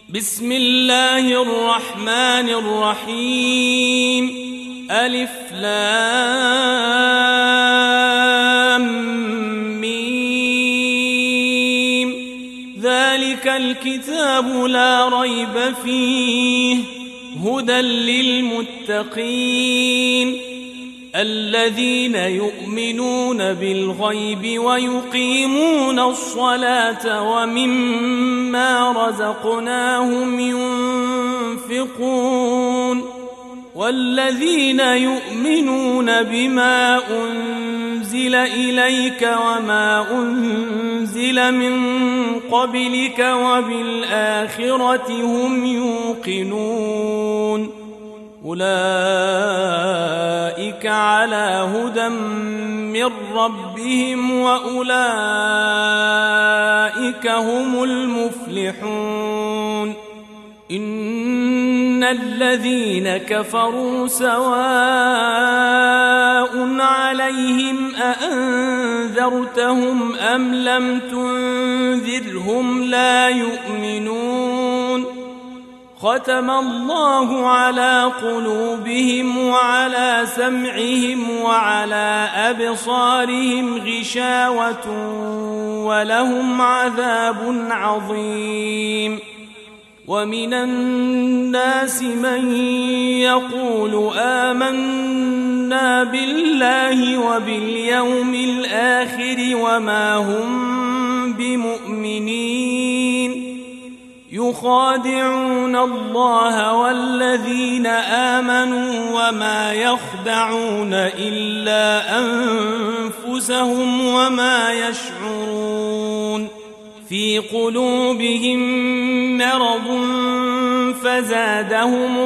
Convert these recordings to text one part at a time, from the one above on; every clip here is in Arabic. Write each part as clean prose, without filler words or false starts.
بسم الله الرحمن الرحيم ألف لام ميم ذلك الكتاب لا ريب فيه هدى للمتقين الذين يؤمنون بالغيب ويقيمون الصلاة ومما رزقناهم ينفقون والذين يؤمنون بما أنزل إليك وما أنزل من قبلك وبالآخرة هم يوقنون أولئك على هدى من ربهم وأولئك هم المفلحون إن الذين كفروا سواء عليهم أأنذرتهم أم لم تنذرهم لا يؤمنون ختم الله على قلوبهم وعلى سمعهم وعلى أبصارهم غشاوة ولهم عذاب عظيم ومن الناس من يقول آمنا بالله وباليوم الآخر وما هم بمؤمنين يخادعون الله والذين آمنوا وما يخدعون إلا أنفسهم وما يشعرون في قلوبهم مرض فزادهم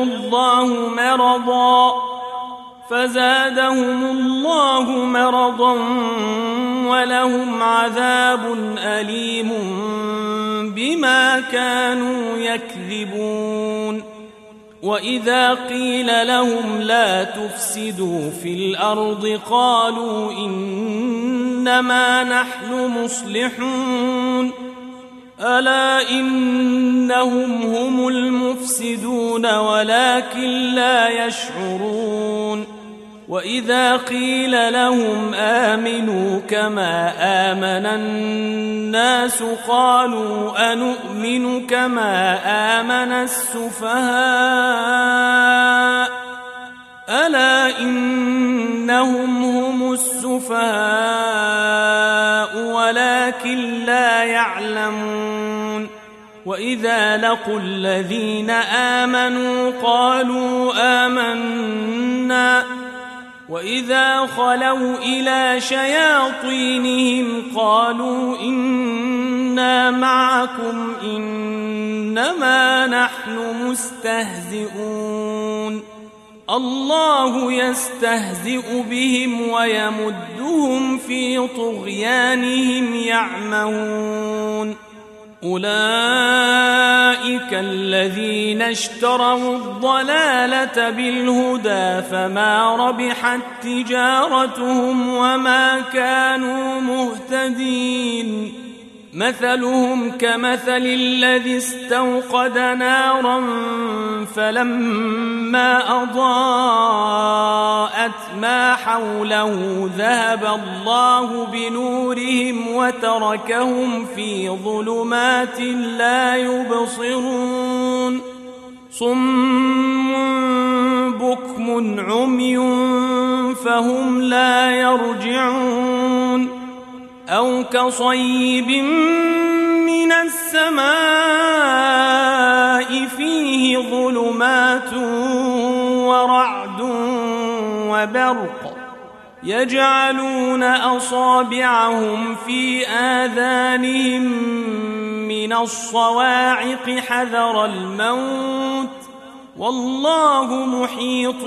الله مرضا ولهم عذاب أليم بما كانوا يكذبون وإذا قيل لهم لا تفسدوا في الأرض قالوا إنما نحن مصلحون ألا إنهم هم المفسدون ولكن لا يشعرون وإذا قيل لهم آمنوا كما آمن الناس قالوا أنؤمن كما آمن السفهاء ألا إنهم هم السفهاء ولكن لا يعلمون وإذا لقوا الذين آمنوا قالوا آمنا وإذا خلوا إلى شياطينهم قالوا إنا معكم إنما نحن مستهزئون الله يستهزئ بهم ويمدهم في طغيانهم يعمهون أولئك الذين اشتروا الضلالة بالهدى فما ربحت تجارتهم وما كانوا مهتدين مثلهم كمثل الذي استوقد نارا فلما أضاءت ما حوله ذهب الله بنورهم وتركهم في ظلمات لا يبصرون صم بكم عمي فهم لا يرجعون أو كصيب من السماء فيه ظلمات ورعد وبرق يجعلون أصابعهم في آذانهم من الصواعق حذر الموت والله محيط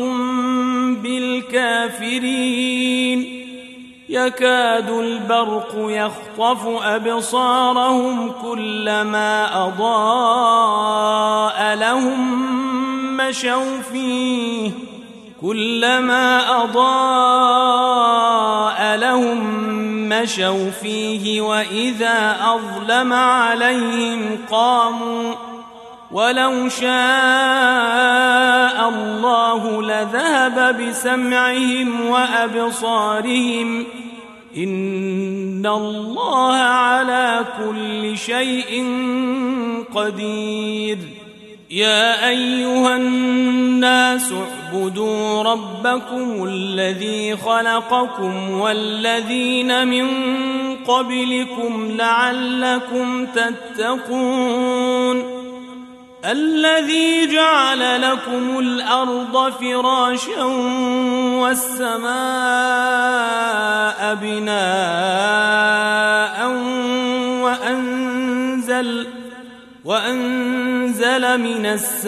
بالكافرين يكاد البرق يخطف أبصارهم كلما أضاء لهم مشوا فيه وإذا أظلم عليهم قاموا ولو شاء الله لذهب بسمعهم وأبصارهم إن الله على كل شيء قدير يا أيها الناس اعبدوا ربكم الذي خلقكم والذين من قبلكم لعلكم تتقون الذي جعل لكم الأرض فراشا والسماء بناء وأنزل من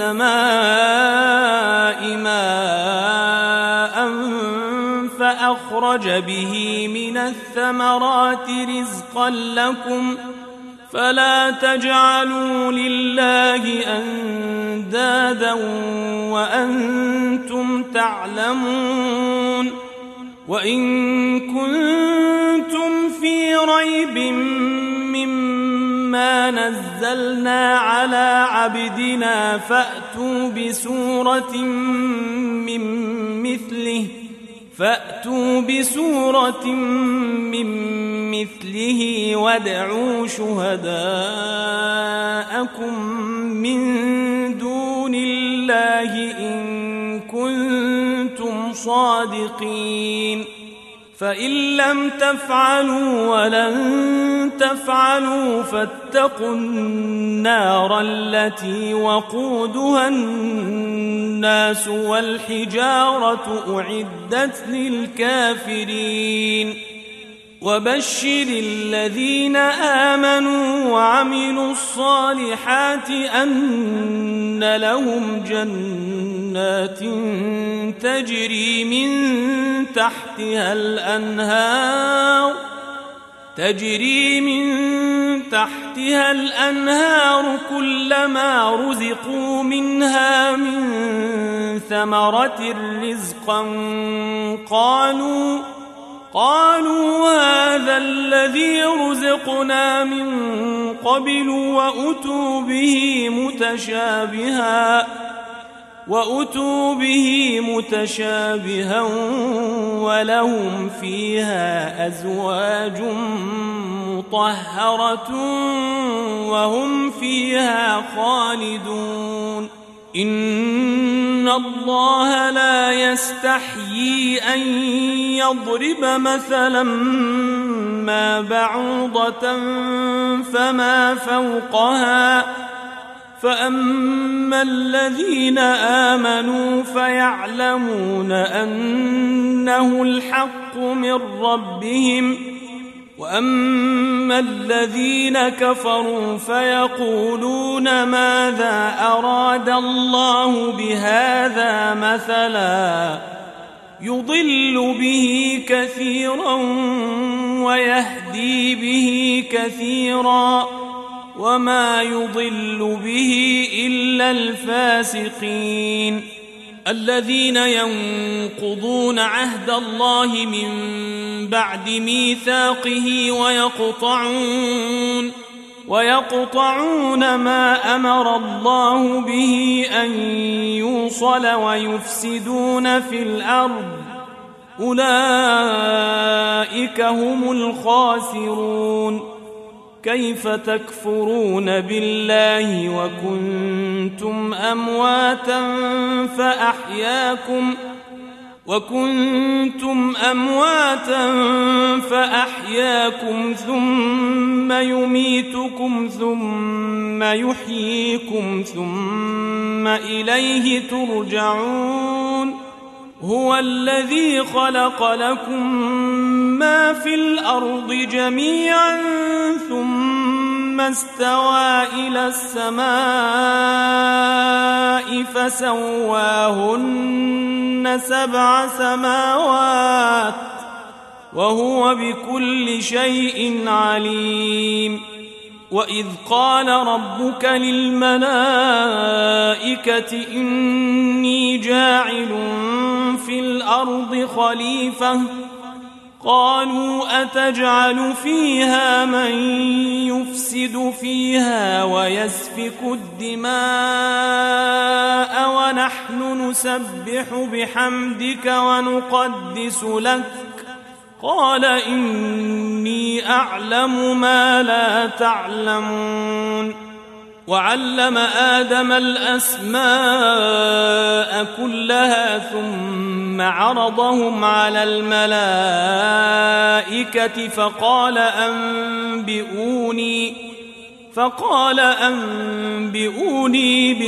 السماء ماء فأخرج به من الثمرات رزقا لكم فلا تجعلوا لله أندادا وأنتم تعلمون وإن كنتم في ريب مما نزلنا على عبدنا فأتوا بسورة من مثله وادعوا شهداءكم من دون الله إن كنتم صادقين فإن لم تفعلوا ولن تفعلوا فاتقوا النار التي وقودها الناس والحجارة أعدت للكافرين وبشر الذين آمنوا وعملوا الصالحات أن لهم جنات تجري من تحتها الأنهار كلما رزقوا منها من ثمرة رزقا قالوا هذا الذي رزقنا من قبل وأتوا به متشابها ولهم فيها أزواج مطهرة وهم فيها خالدون إن الله لا يستحيي أن يضرب مثلا ما بعوضة فما فوقها فأما الذين آمنوا فيعلمون أنه الحق من ربهم وأما الذين كفروا فيقولون ماذا أراد الله بهذا مثلا يضل به كثيرا ويهدي به كثيرا وما يضل به إلا الفاسقين الذين ينقضون عهد الله من بعد ميثاقه ويقطعون ما أمر الله به أن يوصل ويفسدون في الأرض أولئك هم الخاسرون كيف تكفرون بالله وكنتم أمواتا فأحياكم ثم يميتكم ثم يحييكم ثم إليه ترجعون هو الذي خلق لكم ما في الأرض جميعا ثم استوى إلى السماء فسواهن 7 سماوات وهو بكل شيء عليم وإذ قال ربك للملائكة إني جاعل في الأرض خليفة قالوا أتجعل فيها من يفسد فيها ويسفك الدماء ونحن نسبح بحمدك ونقدس لك قال إني أعلم ما لا تعلمون وعلم آدم الأسماء كلها ثم عرضهم على الملائكة فقال أنبئوني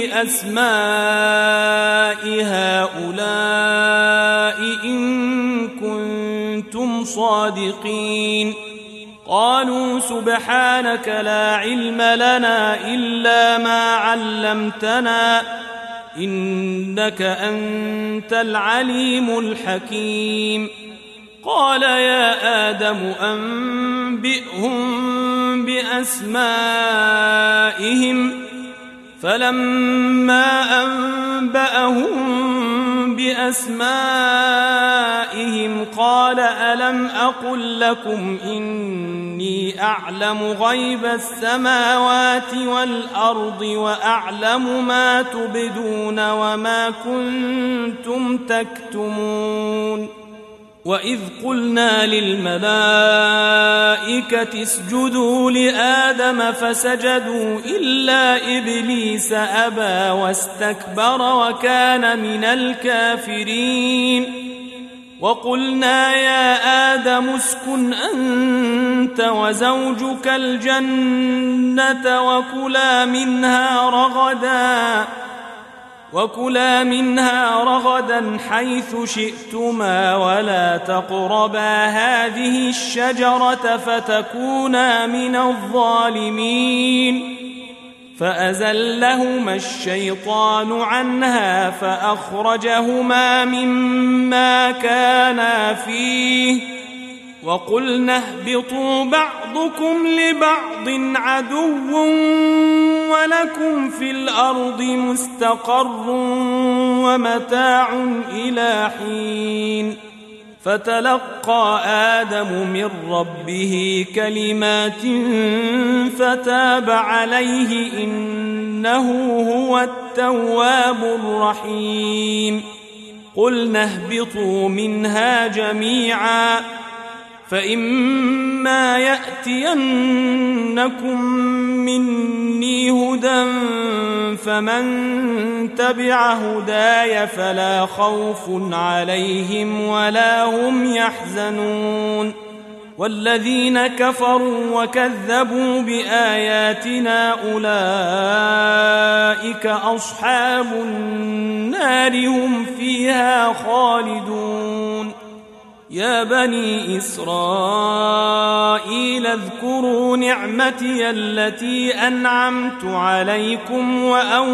بأسماء هؤلاء إن كنتم صادقين قالوا سبحانك لا علم لنا إلا ما علمتنا إنك أنت العليم الحكيم قال يا آدم أنبئهم بأسمائهم فلما أنبأهم بأسمائهم قال ألم أقل لكم إني أعلم غيب السماوات والأرض وأعلم ما تبدون وما كنتم تكتمون وإذ قلنا للملائكة اسجدوا لآدم فسجدوا إلا إبليس أبى واستكبر وكان من الكافرين وقلنا يا آدم اسكن أنت وزوجك الجنة وكلا منها رغدا حيث شئتما ولا تقربا هذه الشجرة فتكونا من الظالمين فأزلهما الشيطان عنها فأخرجهما مما كانا فيه وقلنا اهبطوا بعضكم لبعض عدو ولكم في الأرض مستقر ومتاع إلى حين فتلقى آدم من ربه كلمات فتاب عليه إنه هو التواب الرحيم قلنا اهبطوا منها جميعا فإما يأتينكم مني هدى فمن تبع هداي فلا خوف عليهم ولا هم يحزنون والذين كفروا وكذبوا بآياتنا أولئك أصحاب النار هم فيها خالدون يا بني إسرائيل اذكروا نعمتي التي أنعمت عليكم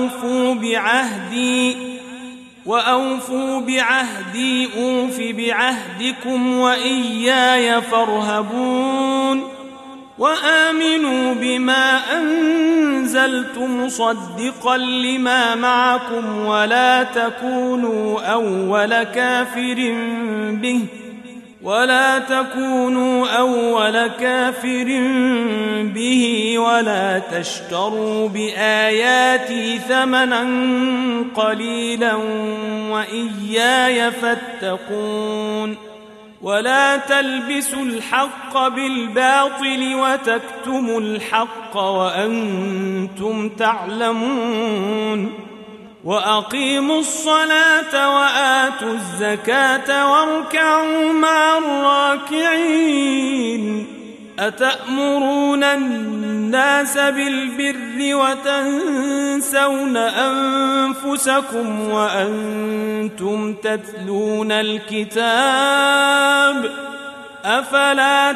وأوفوا بعهدي أوف بعهدكم وإياي فارهبون وآمنوا بما أنزلت مصدقا لما معكم ولا تكونوا أول كافر به ولا تشتروا بآياتي ثمنا قليلا وإياي فاتقون ولا تلبسوا الحق بالباطل وتكتموا الحق وأنتم تعلمون وأقيموا الصلاة وآتوا الزكاة واركعوا مع الراكعين أتأمرون الناس بالبر وتنسون أنفسكم وأنتم تتلون الكتاب أفلا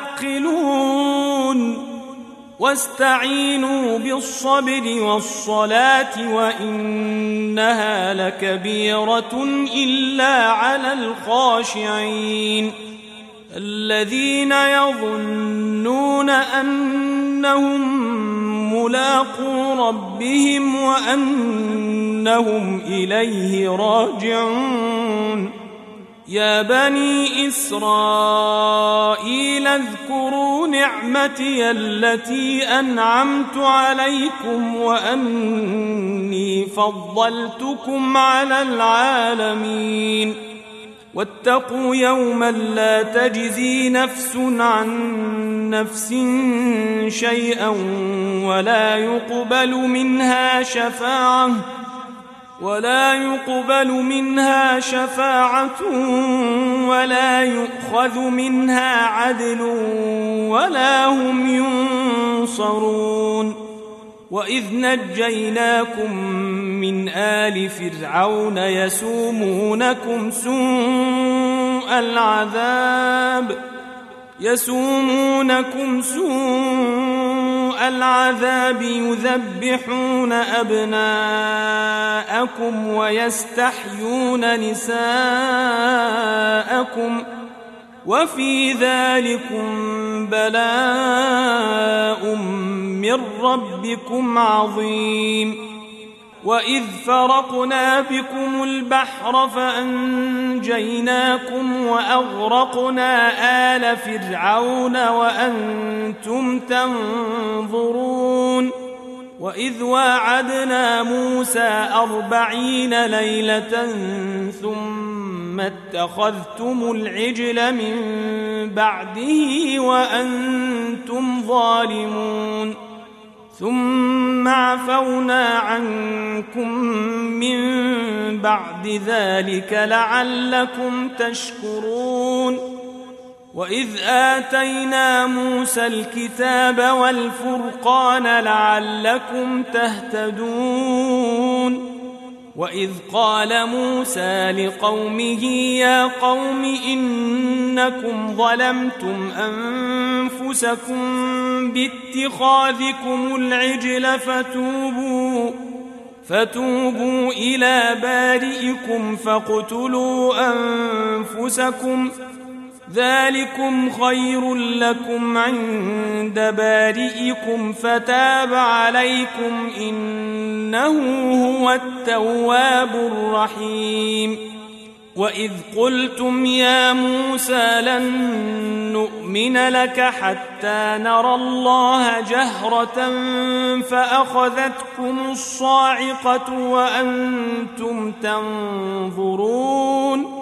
تعقلون واستعينوا بالصبر والصلاة وإنها لكبيرة إلا على الخاشعين الذين يظنون أنهم ملاقو ربهم وأنهم إليه راجعون يا بني إسرائيل اذكروا نعمتي التي أنعمت عليكم وأني فضلتكم على العالمين واتقوا يوما لا تجزي نفس عن نفس شيئا ولا يقبل منها شفاعة ولا يؤخذ منها عدل ولا هم ينصرون وإذ نجيناكم من آل فرعون يسومونكم سوء العذاب يذبحون أبناءكم ويستحيون نساءكم وفي ذلكم بلاء من ربكم عظيم وإذ فرقنا بكم البحر فأنجيناكم وأغرقنا آل فرعون وأنتم تنظرون وإذ واعدنا موسى 40 ليلة ثم اتخذتم العجل من بعده وأنتم ظالمون ثم عفونا عنكم من بعد ذلك لعلكم تشكرون وإذ آتينا موسى الكتاب والفرقان لعلكم تهتدون وإذ قال موسى لقومه يا قوم إنكم ظلمتم أنفسكم باتخاذكم العجل فتوبوا إلى بارئكم فاقتلوا أنفسكم ذلكم خير لكم عند بارئكم فتاب عليكم إنه هو التواب الرحيم وإذ قلتم يا موسى لن نؤمن لك حتى نرى الله جهرة فأخذتكم الصاعقة وأنتم تنظرون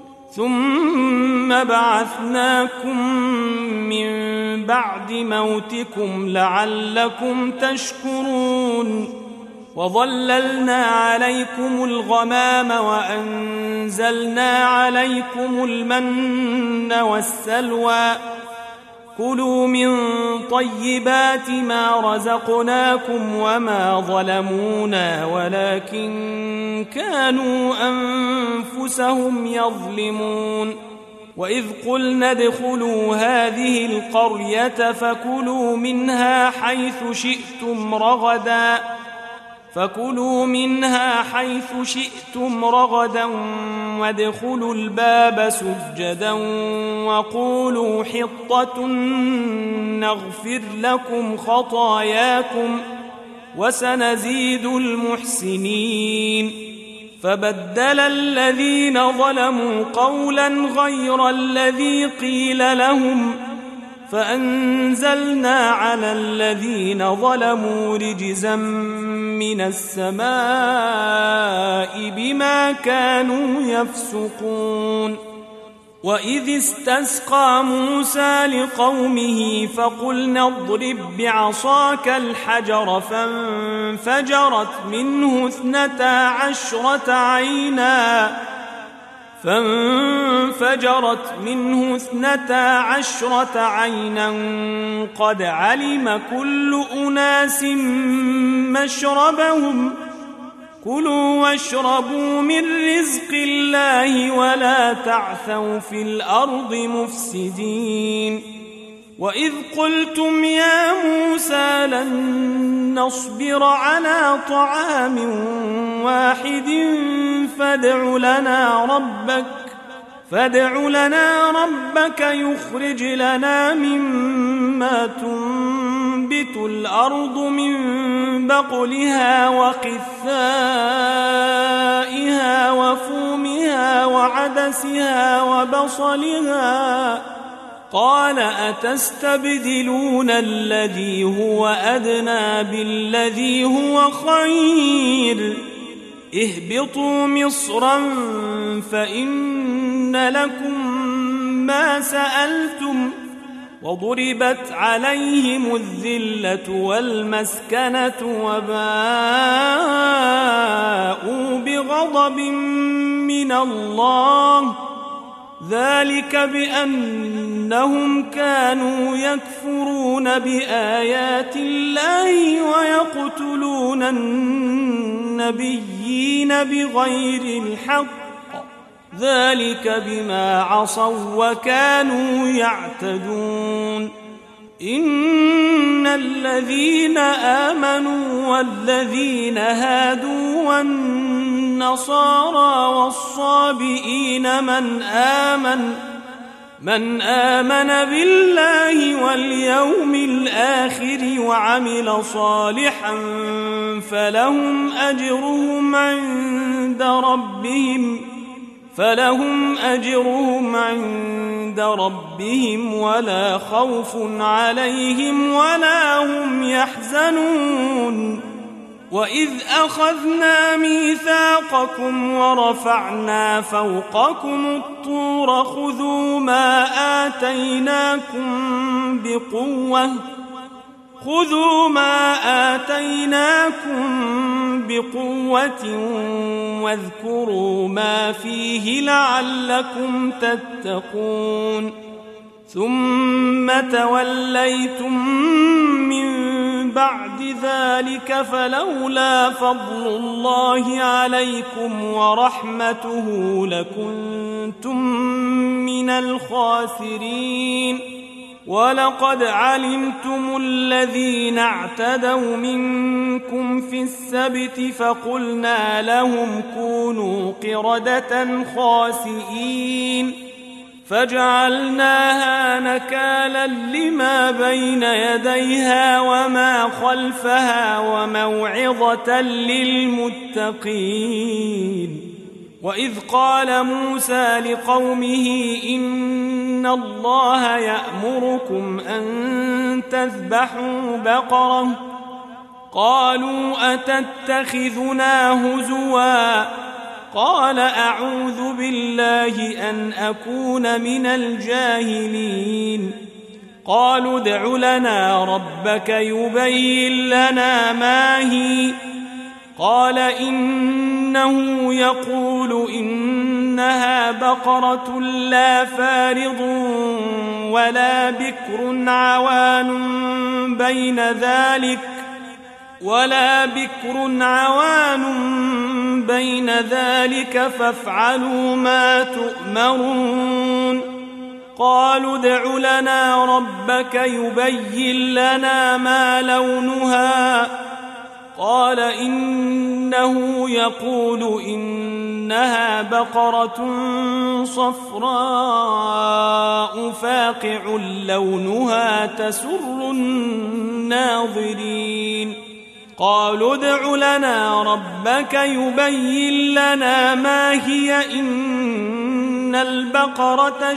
ثم بعثناكم من بعد موتكم لعلكم تشكرون وظللنا عليكم الغمام وأنزلنا عليكم المن والسلوى كلوا من طيبات ما رزقناكم وما ظلمونا ولكن كانوا أنفسهم يظلمون وإذ قلنا ادخلوا هذه القرية فكلوا منها حيث شئتم رغدا وادخلوا الباب سجدا وقولوا حطة نغفر لكم خطاياكم وسنزيد المحسنين فبدل الذين ظلموا قولا غير الذي قيل لهم فأنزلنا على الذين ظلموا رجزا من السماء بما كانوا يفسقون وإذ استسقى موسى لقومه فقلنا اضرب بعصاك الحجر فانفجرت منه 12 عينا قد علم كل أناس مشربهم كلوا واشربوا من رزق الله ولا تعثوا في الأرض مفسدين وإذ قلتم يا موسى لن نصبر على طعام واحد فادع لنا ربك يخرج لنا مما تنبت الأرض من بقلها وقثائها وفومها وعدسها وعدسها وبصلها قال أتستبدلون الذي هو أدنى بالذي هو خير اهبطوا مصرا فإن لكم ما سألتم وضربت عليهم الذلة والمسكنة وباءوا بغضب من الله ذلك بأنهم كانوا يكفرون بآيات الله ويقتلون النبيين بغير الحق ذلك بما عصوا وكانوا يعتدون إن الذين آمنوا والذين هادوا والنصارى والصابئين من آمن بالله واليوم الآخر وعمل صالحا فلهم أجرهم عند ربهم ولا خوف عليهم ولا هم يحزنون وإذ أخذنا ميثاقكم ورفعنا فوقكم الطور خذوا ما آتيناكم بقوة واذكروا ما فيه لعلكم تتقون ثم توليتم من بعد ذلك فلولا فضل الله عليكم ورحمته لكنتم من الخاسرين ولقد علمتم الذين اعتدوا منكم في السبت فقلنا لهم كونوا قردة خاسئين فجعلناها نكالا لما بين يديها وما خلفها وموعظة للمتقين وإذ قال موسى لقومه إن الله يأمركم أن تذبحوا بقرة قالوا أتتخذنا هزوا قال أعوذ بالله أن أكون من الجاهلين قالوا ادع لنا ربك يبين لنا ما هي قال إنه يقول إنها بقرة لا فارض ولا بكر عوان بين ذلك فافعلوا ما تؤمرون قالوا ادع لنا ربك يبين لنا ما لونها قال إنه يقول إنها بقرة صفراء فاقع لونها تسر الناظرين قالوا ادع لنا ربك يبين لنا ما هي إن البقرة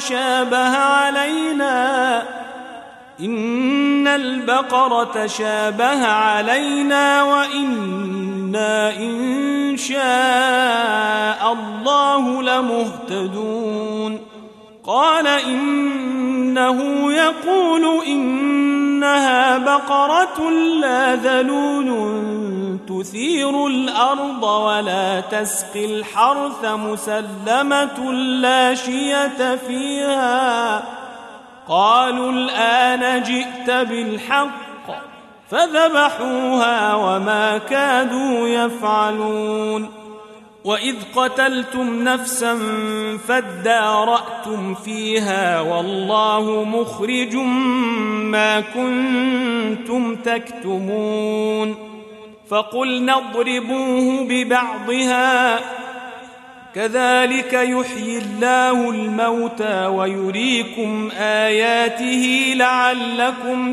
شابه علينا وإنا إن شاء الله لمهتدون قال إنه يقول إنها بقرة لا ذلول تثير الأرض ولا تسقي الحرث مسلمة لا شية فيها قالوا الآن جئت بالحق فذبحوها وما كادوا يفعلون وإذ قتلتم نفسا فادارأتم فيها والله مخرج ما كنتم تكتمون فقلنا اضربوه ببعضها كذلك يحيي الله الموتى ويريكم آياته لعلكم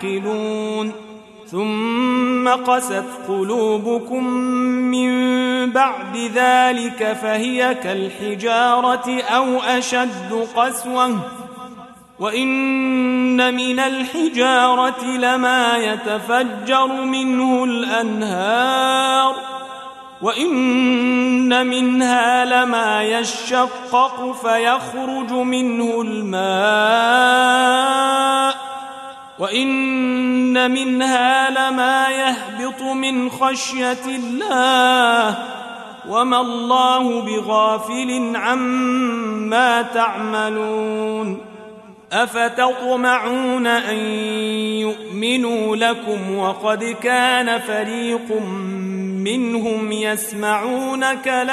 تعقلون ثم قست قلوبكم من بعد ذلك فهي كالحجارة أو أشد قسوة وإن من الحجارة لما يتفجر منه الأنهار وإن منها لما يشقق فيخرج منه الماء وإن منها لما يهبط من خشية الله وما الله بغافل عما تعملون أفتطمعون أن يؤمنوا لكم وقد كان فريق منهم يسمعون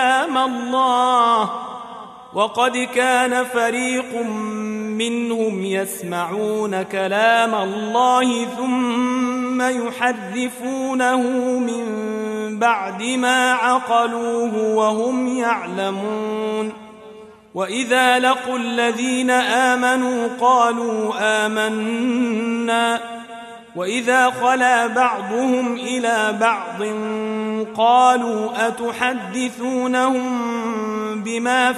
كلام الله ثم يحرفونه من بعد ما عقلوه وهم يعلمون وإذا لقوا الذين آمنوا قالوا آمنا وإذا خلا بعضهم إلى بعض قالوا أتحدثونهم بما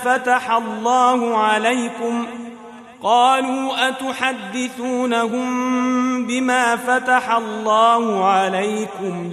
فتح الله عليكم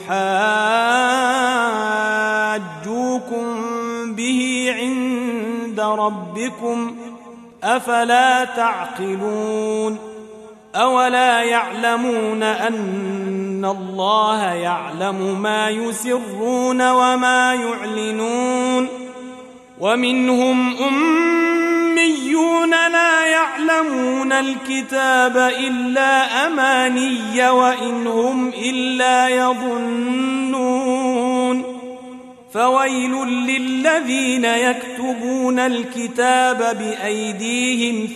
ليحاجوكم به عند ربكم أفلا تعقلون أولا يعلمون أن الله يعلم ما يسرون وما يعلنون ومنهم أميون لا يعلمون الكتاب إلا أماني وإن هم إلا يظنون فويل للذين يكتبون الكتاب بأيديهم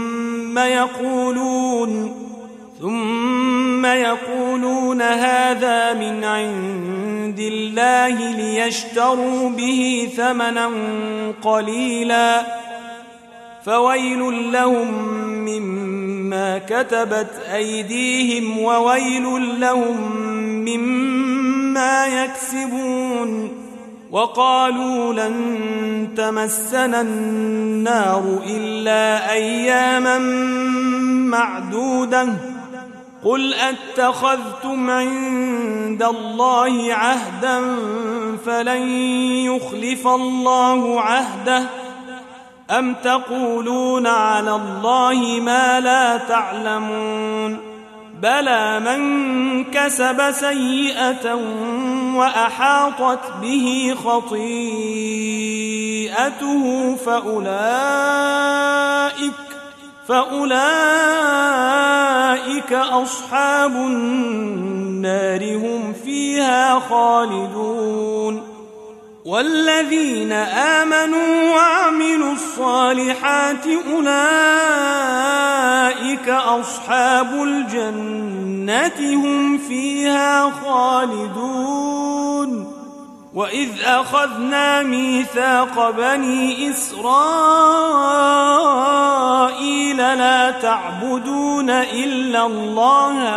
ثم يقولون هذا من عند الله ليشتروا به ثمنا قليلا فويل لهم مما كتبت أيديهم وويل لهم مما يكسبون وقالوا لن تمسنا النار إلا أياما معدودة قل أتخذتم عند الله عهدا فلن يخلف الله عهده أم تقولون على الله ما لا تعلمون بلى من كسب سيئة وأحاطت به خطيئته فأولئك أصحاب النار هم فيها خالدون والذين آمنوا وعملوا الصالحات أولئك أصحاب الجنة هم فيها خالدون وإذ أخذنا ميثاق بني إسرائيل لا تعبدون إلا الله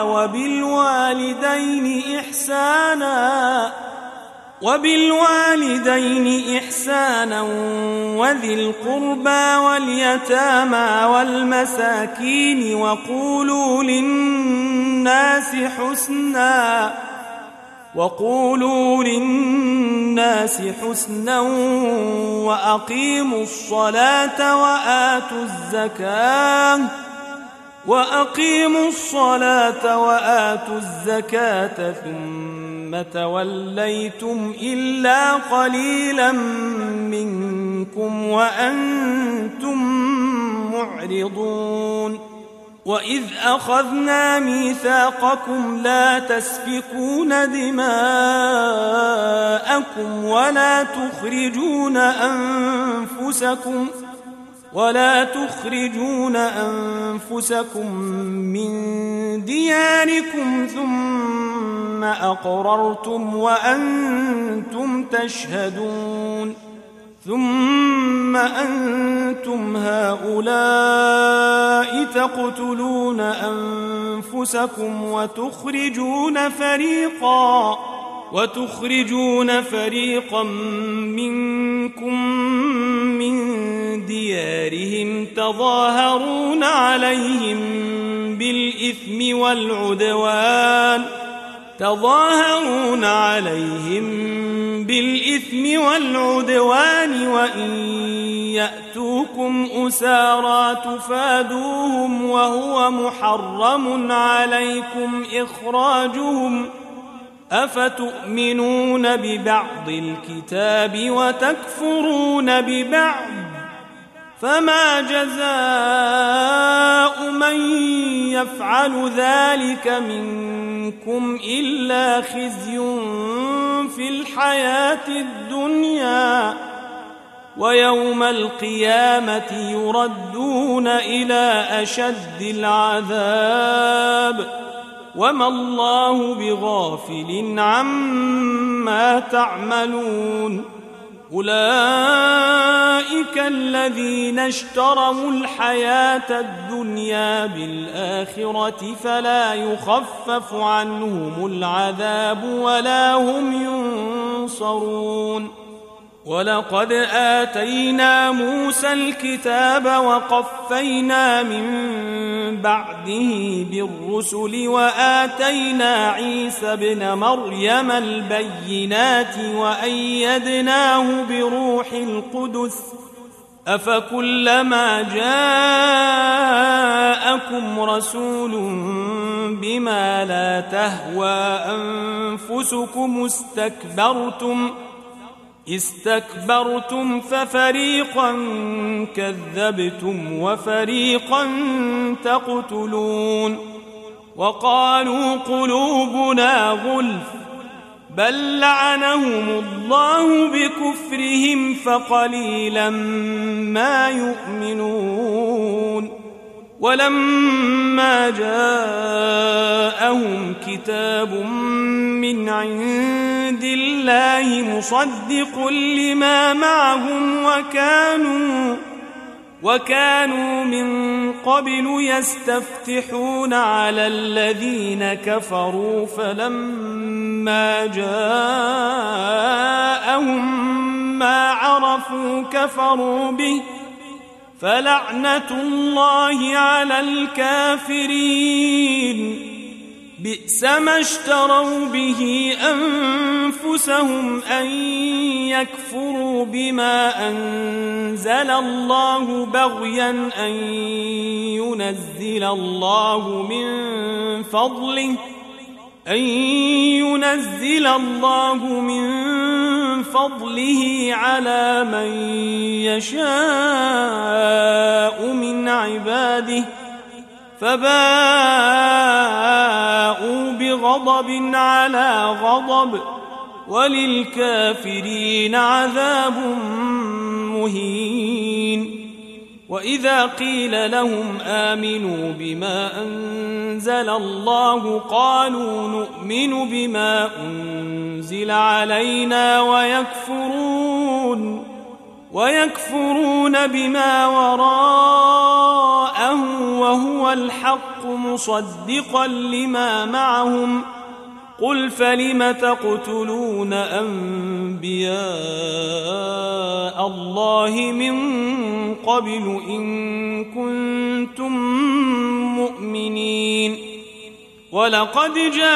وبالوالدين إحسانا وذي القربى واليتامى والمساكين وقولوا للناس حسنا وأقيموا الصلاة وآتوا الزكاة ثم توليتم إلا قليلا منكم وأنتم معرضون وإذ أخذنا ميثاقكم لا تسفكون دماءكم ولا تخرجون أنفسكم من دياركم ثم أقررتم وأنتم تشهدون ثم أنتم هؤلاء تقتلون أنفسكم وتخرجون فريقا منكم من ديارهم تظاهرون عليهم بالإثم والعدوان وإن يأتوكم أسارى تفادوهم وهو محرم عليكم إخراجهم أفتؤمنون ببعض الكتاب وتكفرون ببعض فما جزاء من يفعل ذلك منكم إلا خزي في الحياة الدنيا ويوم القيامة يردون إلى أشد العذاب وما الله بغافل عما تعملون أولئك الذين اشتروا الحياة الدنيا بالآخرة فلا يخفف عنهم العذاب ولا هم ينصرون ولقد آتينا موسى الكتاب وقفينا من بعده بالرسل وآتينا عيسى ابن مريم البينات وأيدناه بروح القدس أفكلما جاءكم رسول بما لا تهوى أنفسكم استكبرتم ففريقا كذبتم وفريقا تقتلون وقالوا قلوبنا غلف بل لعنهم الله بكفرهم فقليلا ما يؤمنون ولما جاءهم كتاب من عند الله مصدق لما معهم وكانوا من قبل يستفتحون على الذين كفروا فلما جاءهم ما عرفوا كفروا به فلعنة الله على الكافرين بئس ما اشتروا به أنفسهم أن يكفروا بما أنزل الله بغيا أن ينزل الله من فضله على من يشاء من عباده فباءوا بغضب على غضب وللكافرين عذاب مهين وإذا قيل لهم آمنوا بما أنزل الله قالوا نؤمن بما أنزل علينا ويكفرون بما وراءه وهو الحق مصدقا لما معهم قل فلم تقتلون أنبياء الله من قبل إن كنتم مؤمنين ولقد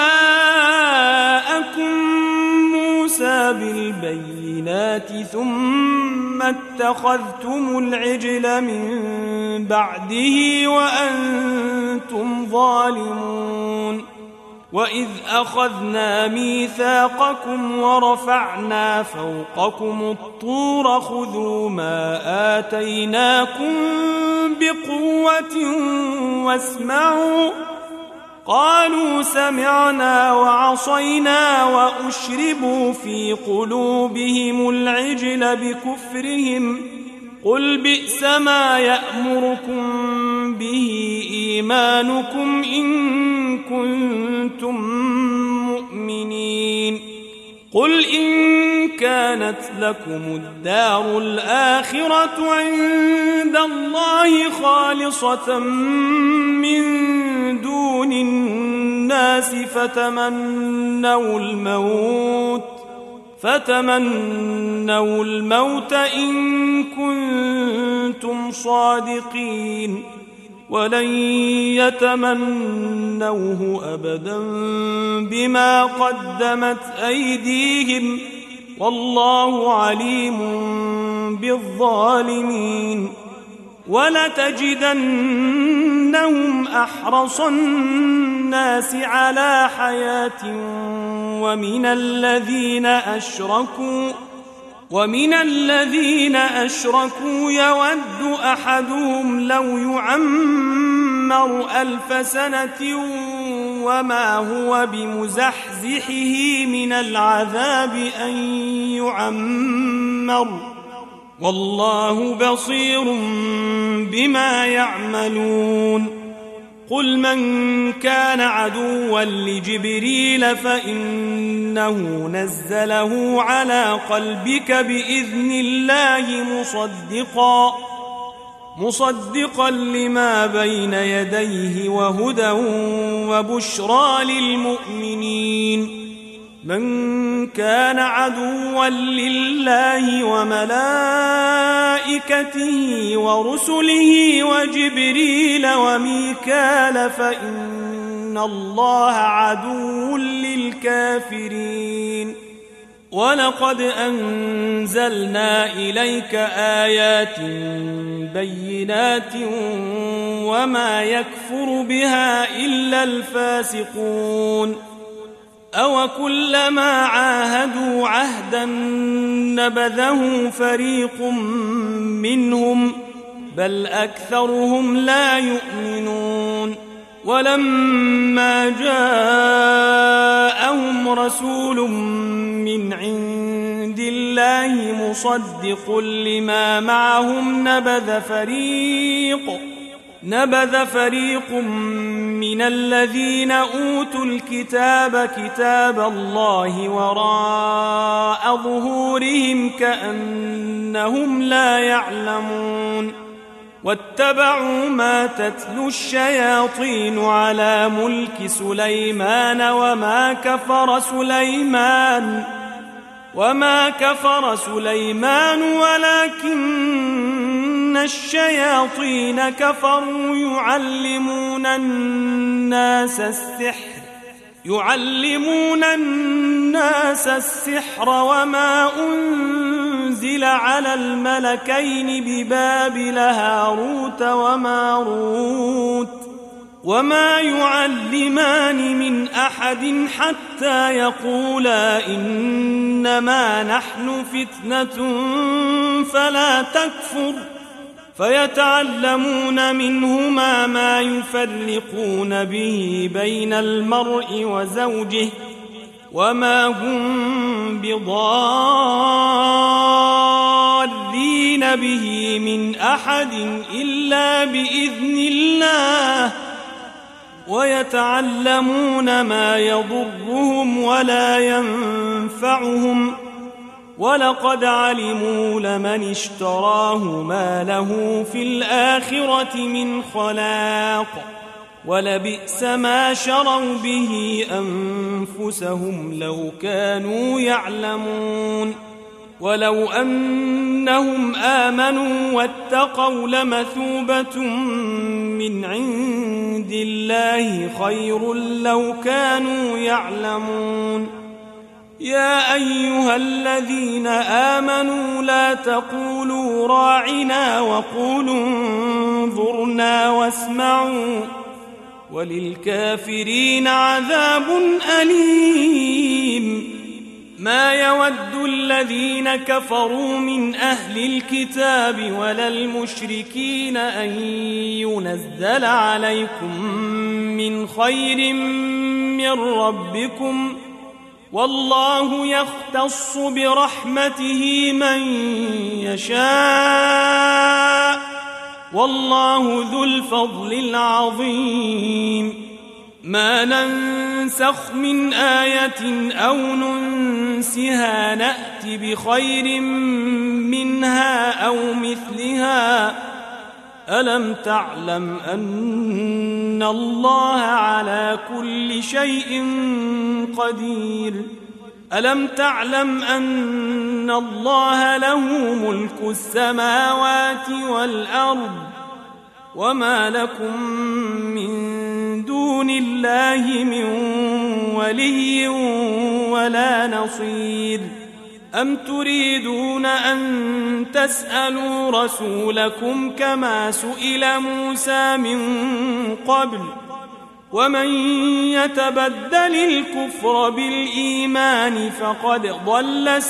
جاءكم موسى بالبينات ثم اتخذتم العجل من بعده وأنتم ظالمون وإذ أخذنا ميثاقكم ورفعنا فوقكم الطور خذوا ما آتيناكم بقوة واسمعوا قالوا سمعنا وعصينا وأشربوا في قلوبهم العجل بكفرهم قل بئس ما يأمركم به إيمانكم إن كنتم مؤمنين قل إن كانت لكم الدار الآخرة عند الله خالصة من دون الناس فتمنوا الموت إن كنتم صادقين ولن يتمنوه أبدا بما قدمت أيديهم والله عليم بالظالمين. ولتجدنهم أحرص الناس على حياة ومن الذين أشركوا يود أحدهم لو يعمر 1000 سنة وما هو بمزحزحه من العذاب أن يعمر والله بصير بما يعملون. قل من كان عدوا لجبريل فإنه نزله على قلبك بإذن الله مصدقا لما بين يديه وهدى وبشرى للمؤمنين. من كان عدوا لله وملائكته ورسله وجبريل وميكال فإن الله عدو للكافرين. ولقد أنزلنا إليك آيات بينات وما يكفر بها إلا الفاسقون. أوكلما عاهدوا عهدا نبذه فريق منهم بل أكثرهم لا يؤمنون. ولما جاءهم رسول من عند الله مصدق لما معهم نبذ فريق من الذين أوتوا الكتاب كتاب الله وراء ظهورهم كأنهم لا يعلمون. واتبعوا ما تتلو الشياطين على ملك سليمان وما كفر سليمان ولكن الشياطين كفروا يعلمون الناس السحر وما أنزل على الملكين ببابل هاروت وماروت وما يعلمان من أحد حتى يقولا إنما نحن فتنة فلا تكفر فيتعلمون منهما ما يفرقون به بين المرء وزوجه وما هم بضارين به من أحد إلا بإذن الله ويتعلمون ما يضرهم ولا ينفعهم ولقد علموا لمن اشتراه ما له في الآخرة من خلاق ولبئس ما شروا به أنفسهم لو كانوا يعلمون. ولو أنهم آمنوا واتقوا لمثوبة من عند الله خير لو كانوا يعلمون. يا أيها الذين آمنوا لا تقولوا راعنا وقولوا انظرنا واسمعوا وللكافرين عذاب أليم. ما يود الذين كفروا من أهل الكتاب ولا المشركين أن ينزل عليكم من خير من ربكم والله يختص برحمته من يشاء والله ذو الفضل العظيم. ما ننسخ من آية أو ننسها نأت بخير منها أو مثلها ألم تعلم أن الله على كل شيء قدير ألم تعلم أن الله له ملك السماوات والأرض وما لكم من دون الله من ولي ولا نصير أم تريدون أن تسألوا رسولكم كما سئل موسى من قبل ومن يتبدل الكفر بالإيمان فقد ضل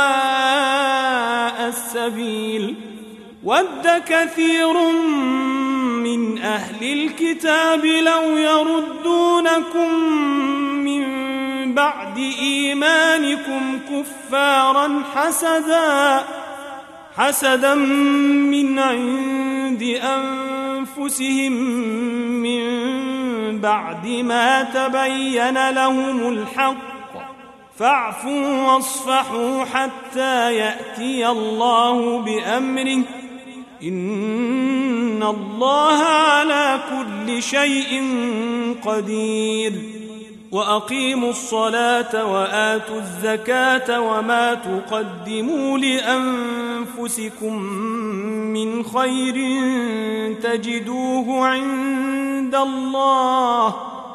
سواء السبيل ود كثير من أهل الكتاب لو يردونكم من بعد إيمانكم كفارا حسدا من عند أنفسهم من بعد ما تبين لهم الحق فاعفوا واصفحوا حتى يأتي الله بأمره إن الله على كل شيء قدير وأقيموا الصلاة وآتوا الزكاة وما تقدموا لأنفسكم من خير تجدوه عند الله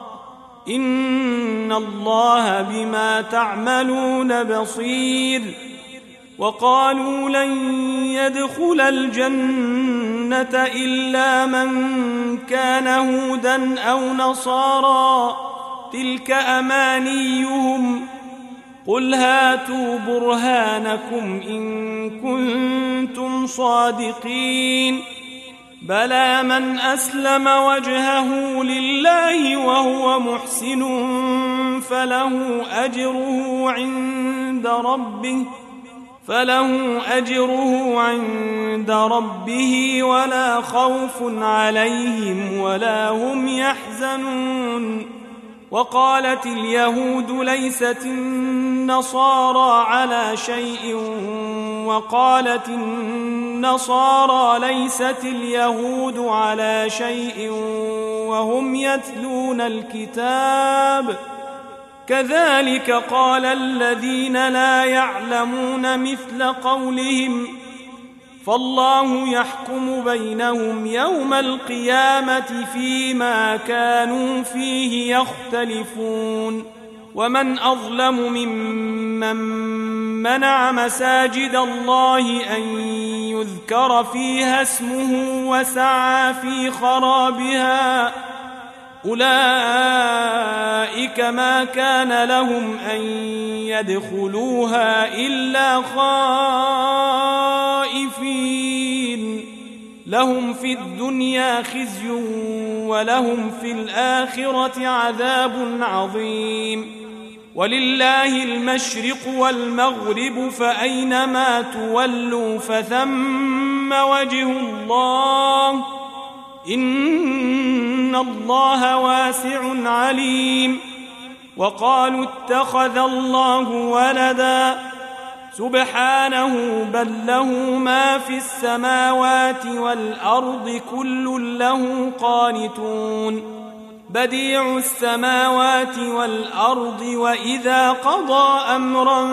إن الله بما تعملون بصير وقالوا لن يدخل الجنة إلا من كان هودا أو نصارى تلك أمانيهم قل هاتوا برهانكم إن كنتم صادقين بلى من أسلم وجهه لله وهو محسن فله أجره عند ربه ولا خوف عليهم ولا هم يحزنون وقالت اليهود ليست النصارى على شيء وقالت النصارى ليست اليهود على شيء وهم يتلون الكتاب كذلك قال الذين لا يعلمون مثل قولهم فالله يحكم بينهم يوم القيامة فيما كانوا فيه يختلفون ومن أظلم ممن منع مساجد الله أن يذكر فيها اسمه وسعى في خرابها أولئك ما كان لهم أن يدخلوها إلا خائفين لهم في الدنيا خزي ولهم في الآخرة عذاب عظيم ولله المشرق والمغرب فأينما تولوا فثم وجه الله إن الله واسع عليم وقالوا اتخذ الله ولدا سبحانه بل له ما في السماوات والأرض كل له قانتون بديع السماوات والأرض وإذا قضى أمرا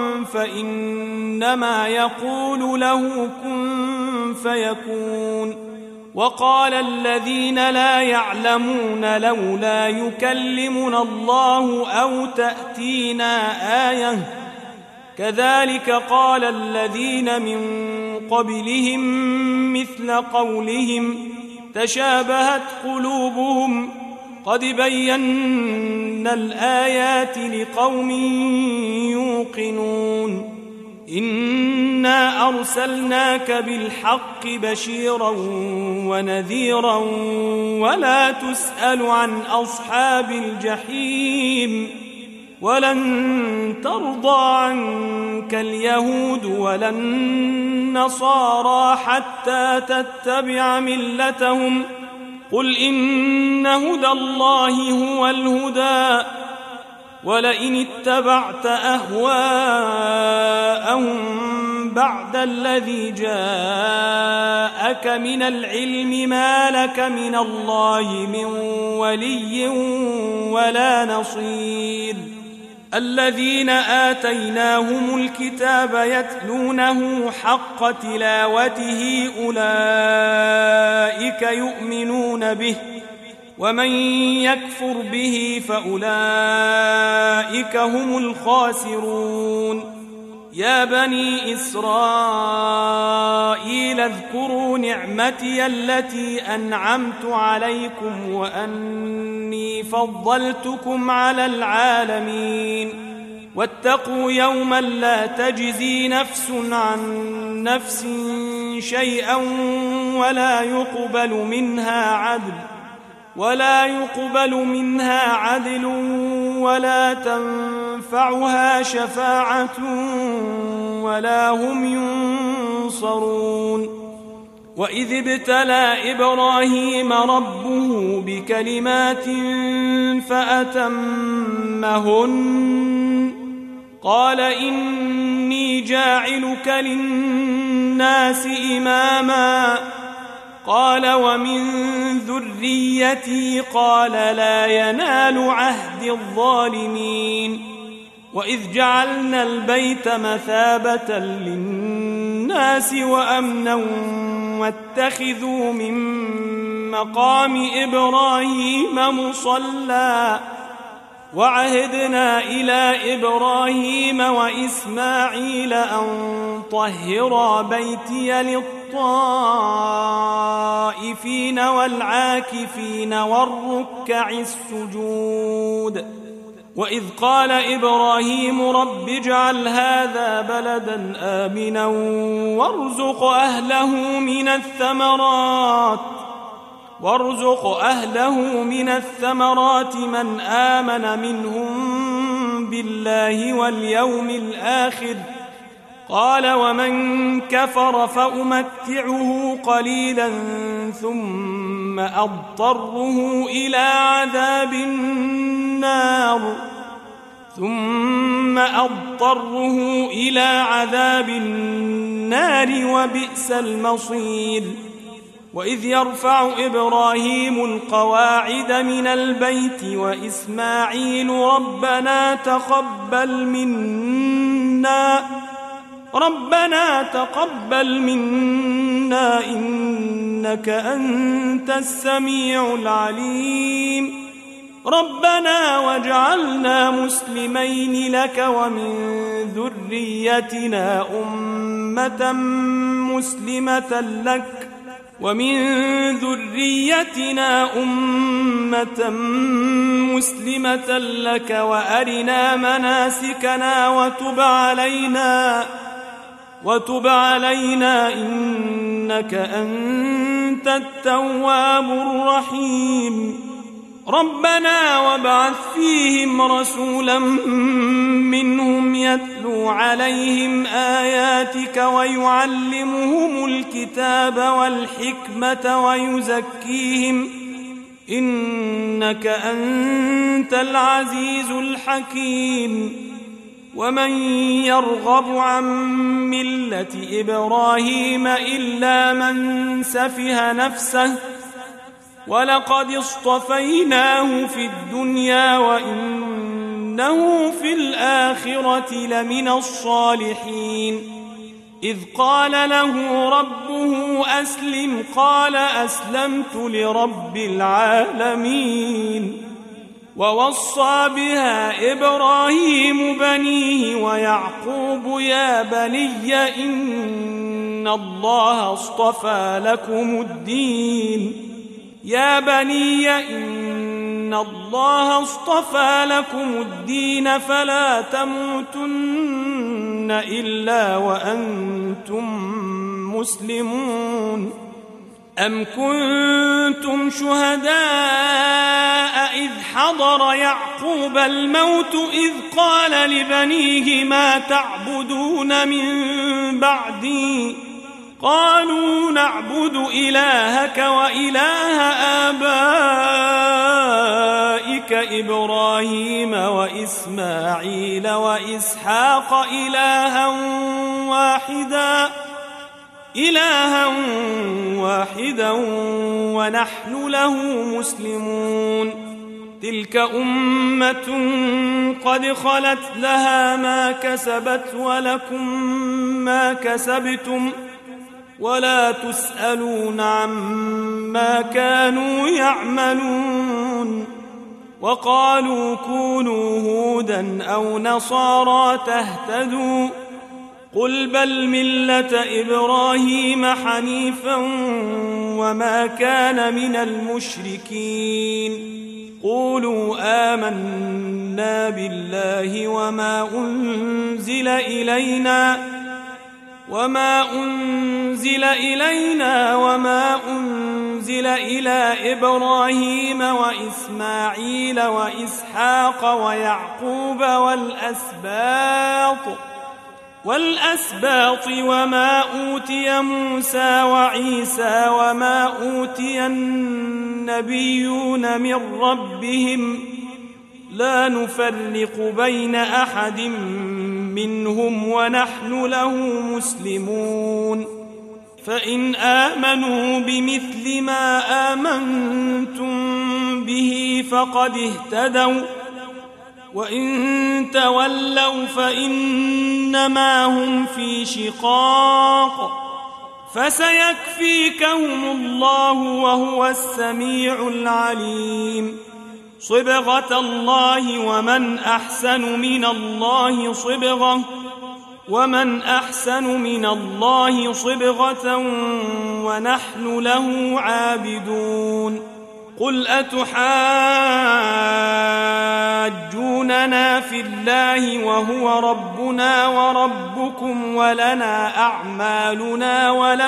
فإنما يقول له كن فيكون وقال الذين لا يعلمون لولا يكلمنا الله أو تأتينا آية كذلك قال الذين من قبلهم مثل قولهم تشابهت قلوبهم قد بينا الآيات لقوم يوقنون إنا أرسلناك بالحق بشيرا ونذيرا ولا تسأل عن أصحاب الجحيم ولن ترضى عنك اليهود ولا النصارى حتى تتبع ملتهم قل إن هدى الله هو الهدى ولئن اتبعت أهواءهم بعد الذي جاءك من العلم ما لك من الله من ولي ولا نصير الذين آتيناهم الكتاب يتلونه حق تلاوته أولئك يؤمنون به ومن يكفر به فأولئك هم الخاسرون يا بني إسرائيل اذكروا نعمتي التي أنعمت عليكم وأني فضلتكم على العالمين واتقوا يوما لا تجزي نفس عن نفس شيئا ولا يقبل منها عدل ولا تنفعها شفاعة ولا هم ينصرون وإذ ابتلى إبراهيم ربه بكلمات فأتمهن قال إني جاعلك للناس إماما قال ومن ذريتي قال لا ينال عهد الظالمين وإذ جعلنا البيت مثابة للناس وأمنا واتخذوا من مقام إبراهيم مصلى وعهدنا إلى إبراهيم وإسماعيل أن طهرا بيتي للطائفين والعاكفين والركع السجود وإذ قال إبراهيم رب اجعل هذا بلدا آمنا وارزق أهله من الثمرات من آمن منهم بالله واليوم الآخر قال ومن كفر فأمتعه قليلا ثم أضطره إلى عذاب النار وبئس المصير وإذ يرفع إبراهيم القواعد من البيت وإسماعيل ربنا تقبل منا إنك أنت السميع العليم ربنا واجعلنا مسلمين لك ومن ذريتنا أمة مسلمة لك وأرنا مناسكنا وتب علينا إنك أنت التواب الرحيم ربنا وابعث فيهم رسولا منهم يتلو عليهم آياتك ويعلمهم الكتاب والحكمة ويزكيهم إنك أنت العزيز الحكيم ومن يرغب عن ملة إبراهيم إلا من سفه نفسه ولقد اصطفيناه في الدنيا وإنه في الآخرة لمن الصالحين إذ قال له ربه أسلم قال أسلمت لرب العالمين ووصى بها إبراهيم بنيه ويعقوب يا بني إن الله اصطفى لكم الدين فلا تموتن إلا وأنتم مسلمون أم كنتم شهداء إذ حضر يعقوب الموت إذ قال لبنيه ما تعبدون من بعدي قالوا نعبد إلهك وإله آبائك بك إبراهيم وإسماعيل وإسحاق إلها واحدا ونحن له مسلمون. تلك أمة قد خلت لها ما كسبت ولكم ما كسبتم ولا تسألون عما كانوا يعملون. وقالوا كونوا هودا أو نصارى تهتدوا قل بل ملة إبراهيم حنيفا وما كان من المشركين. قولوا آمنا بالله وما أنزل إلينا وما أنزل إلى إبراهيم وإسماعيل وإسحاق ويعقوب والأسباط وما أوتي موسى وعيسى وما أوتي النبيون من ربهم لا نفرق بين أحد منهم ونحن له مسلمون. فإن آمنوا بمثل ما آمنتم به فقد اهتدوا وإن تولوا فإنما هم في شقاق فسيكفيكهم الله وهو السميع العليم. صبغة الله ومن أحسن من الله صبغة ونحن له عابدون. قل أتحاجوننا في الله وهو ربنا وربكم ولنا أعمالنا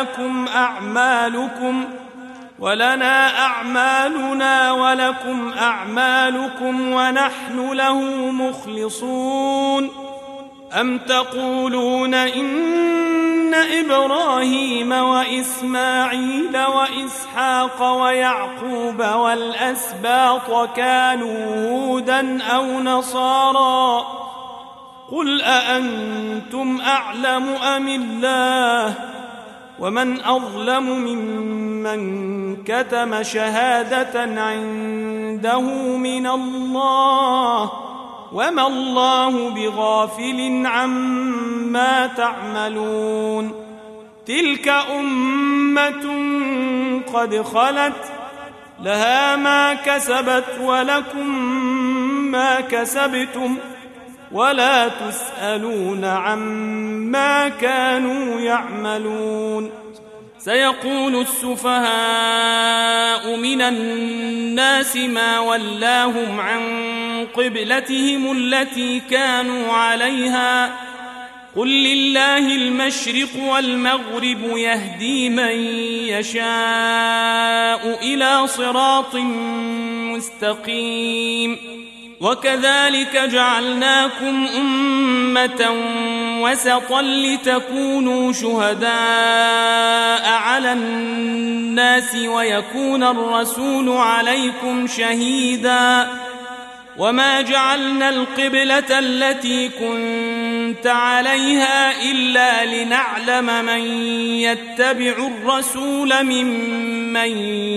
ولكم أعمالكم ونحن له مخلصون. أم تقولون إن إبراهيم وإسماعيل وإسحاق ويعقوب والأسباط كانوا هودا أو نصارى قل أأنتم أعلم أم الله ومن أظلم ممن كتم شهادة عنده من الله وما الله بغافل عما تعملون. تلك أمة قد خلت لها ما كسبت ولكم ما كسبتم ولا تسألون عما كانوا يعملون. سيقول السفهاء من الناس ما ولاهم عن قبلتهم التي كانوا عليها قل لله المشرق والمغرب يهدي من يشاء إلى صراط مستقيم. وكذلك جعلناكم أمة وسطا لتكونوا شهداء على الناس ويكون الرسول عليكم شهيدا. وما جعلنا القبلة التي كنت عليها إلا لنعلم من يتبع الرسول ممن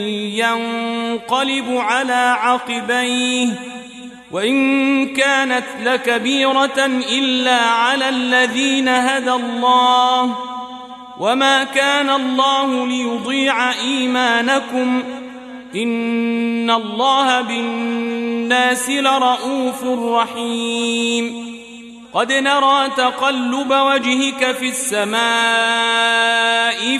ينقلب على عقبيه وإن كانت لكبيرة إلا على الذين هدى الله وما كان الله ليضيع إيمانكم إن الله بالناس لرؤوف رحيم. قد نرى تقلب وجهك في السماء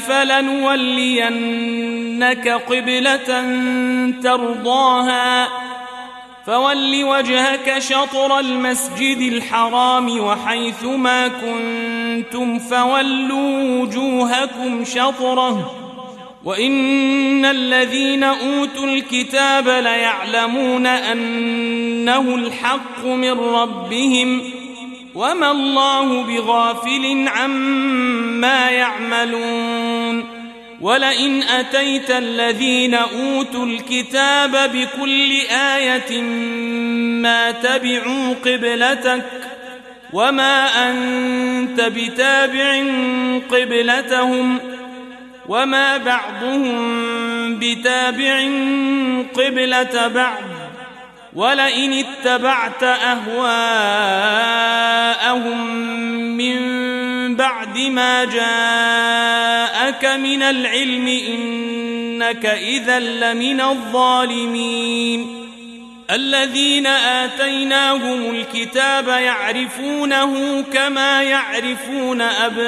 فلنولينك قبلة ترضاها فول وجهك شطر المسجد الحرام وحيث ما كنتم فولوا وجوهكم شطره وإن الذين أوتوا الكتاب ليعلمون أنه الحق من ربهم وما الله بغافل عما يعملون. ولئن أتيت الذين أوتوا الكتاب بكل آية ما تبعوا قبلتك وما أنت بتابع قبلتهم وما بعضهم بتابع قبلة بعض ولئن اتبعت أهواءهم من بعد ما جاءك من العلم إنك إذا لمن الظالمين الذين آتيناهم الكتاب يعرفونه كما يعرفون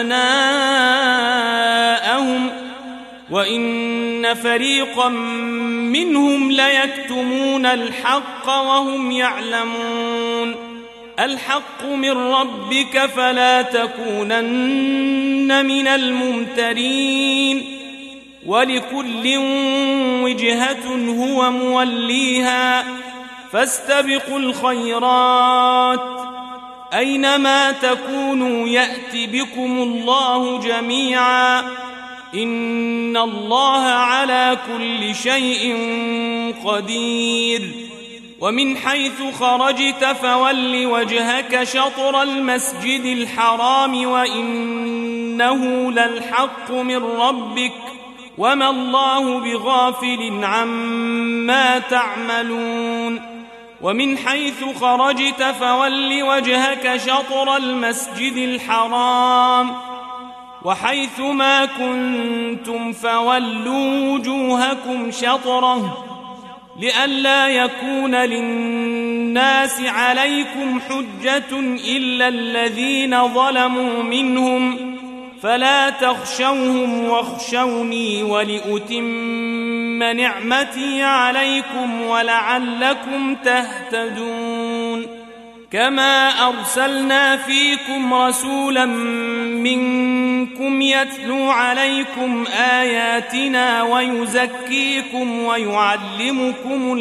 أبناءهم وإن فريقا منهم ليكتمون الحق وهم يعلمون الحق من ربك فلا تكونن من الممترين ولكل وجهة هو موليها فاستبقوا الخيرات أينما تكونوا يأت بكم الله جميعا إن الله على كل شيء قدير ومن حيث خرجت فول وجهك شطر المسجد الحرام وإنه للحق من ربك وما الله بغافل عما تعملون ومن حيث خرجت فول وجهك شطر المسجد الحرام وحيث ما كنتم فولوا وجوهكم شطره لئلا يكون للناس عليكم حجة إلا الذين ظلموا منهم فلا تخشوهم واخشوني ولأتم نعمتي عليكم ولعلكم تهتدون كما أرسلنا فيكم رسولا منكم يتلو عليكم آياتنا ويزكيكم ويعلمكم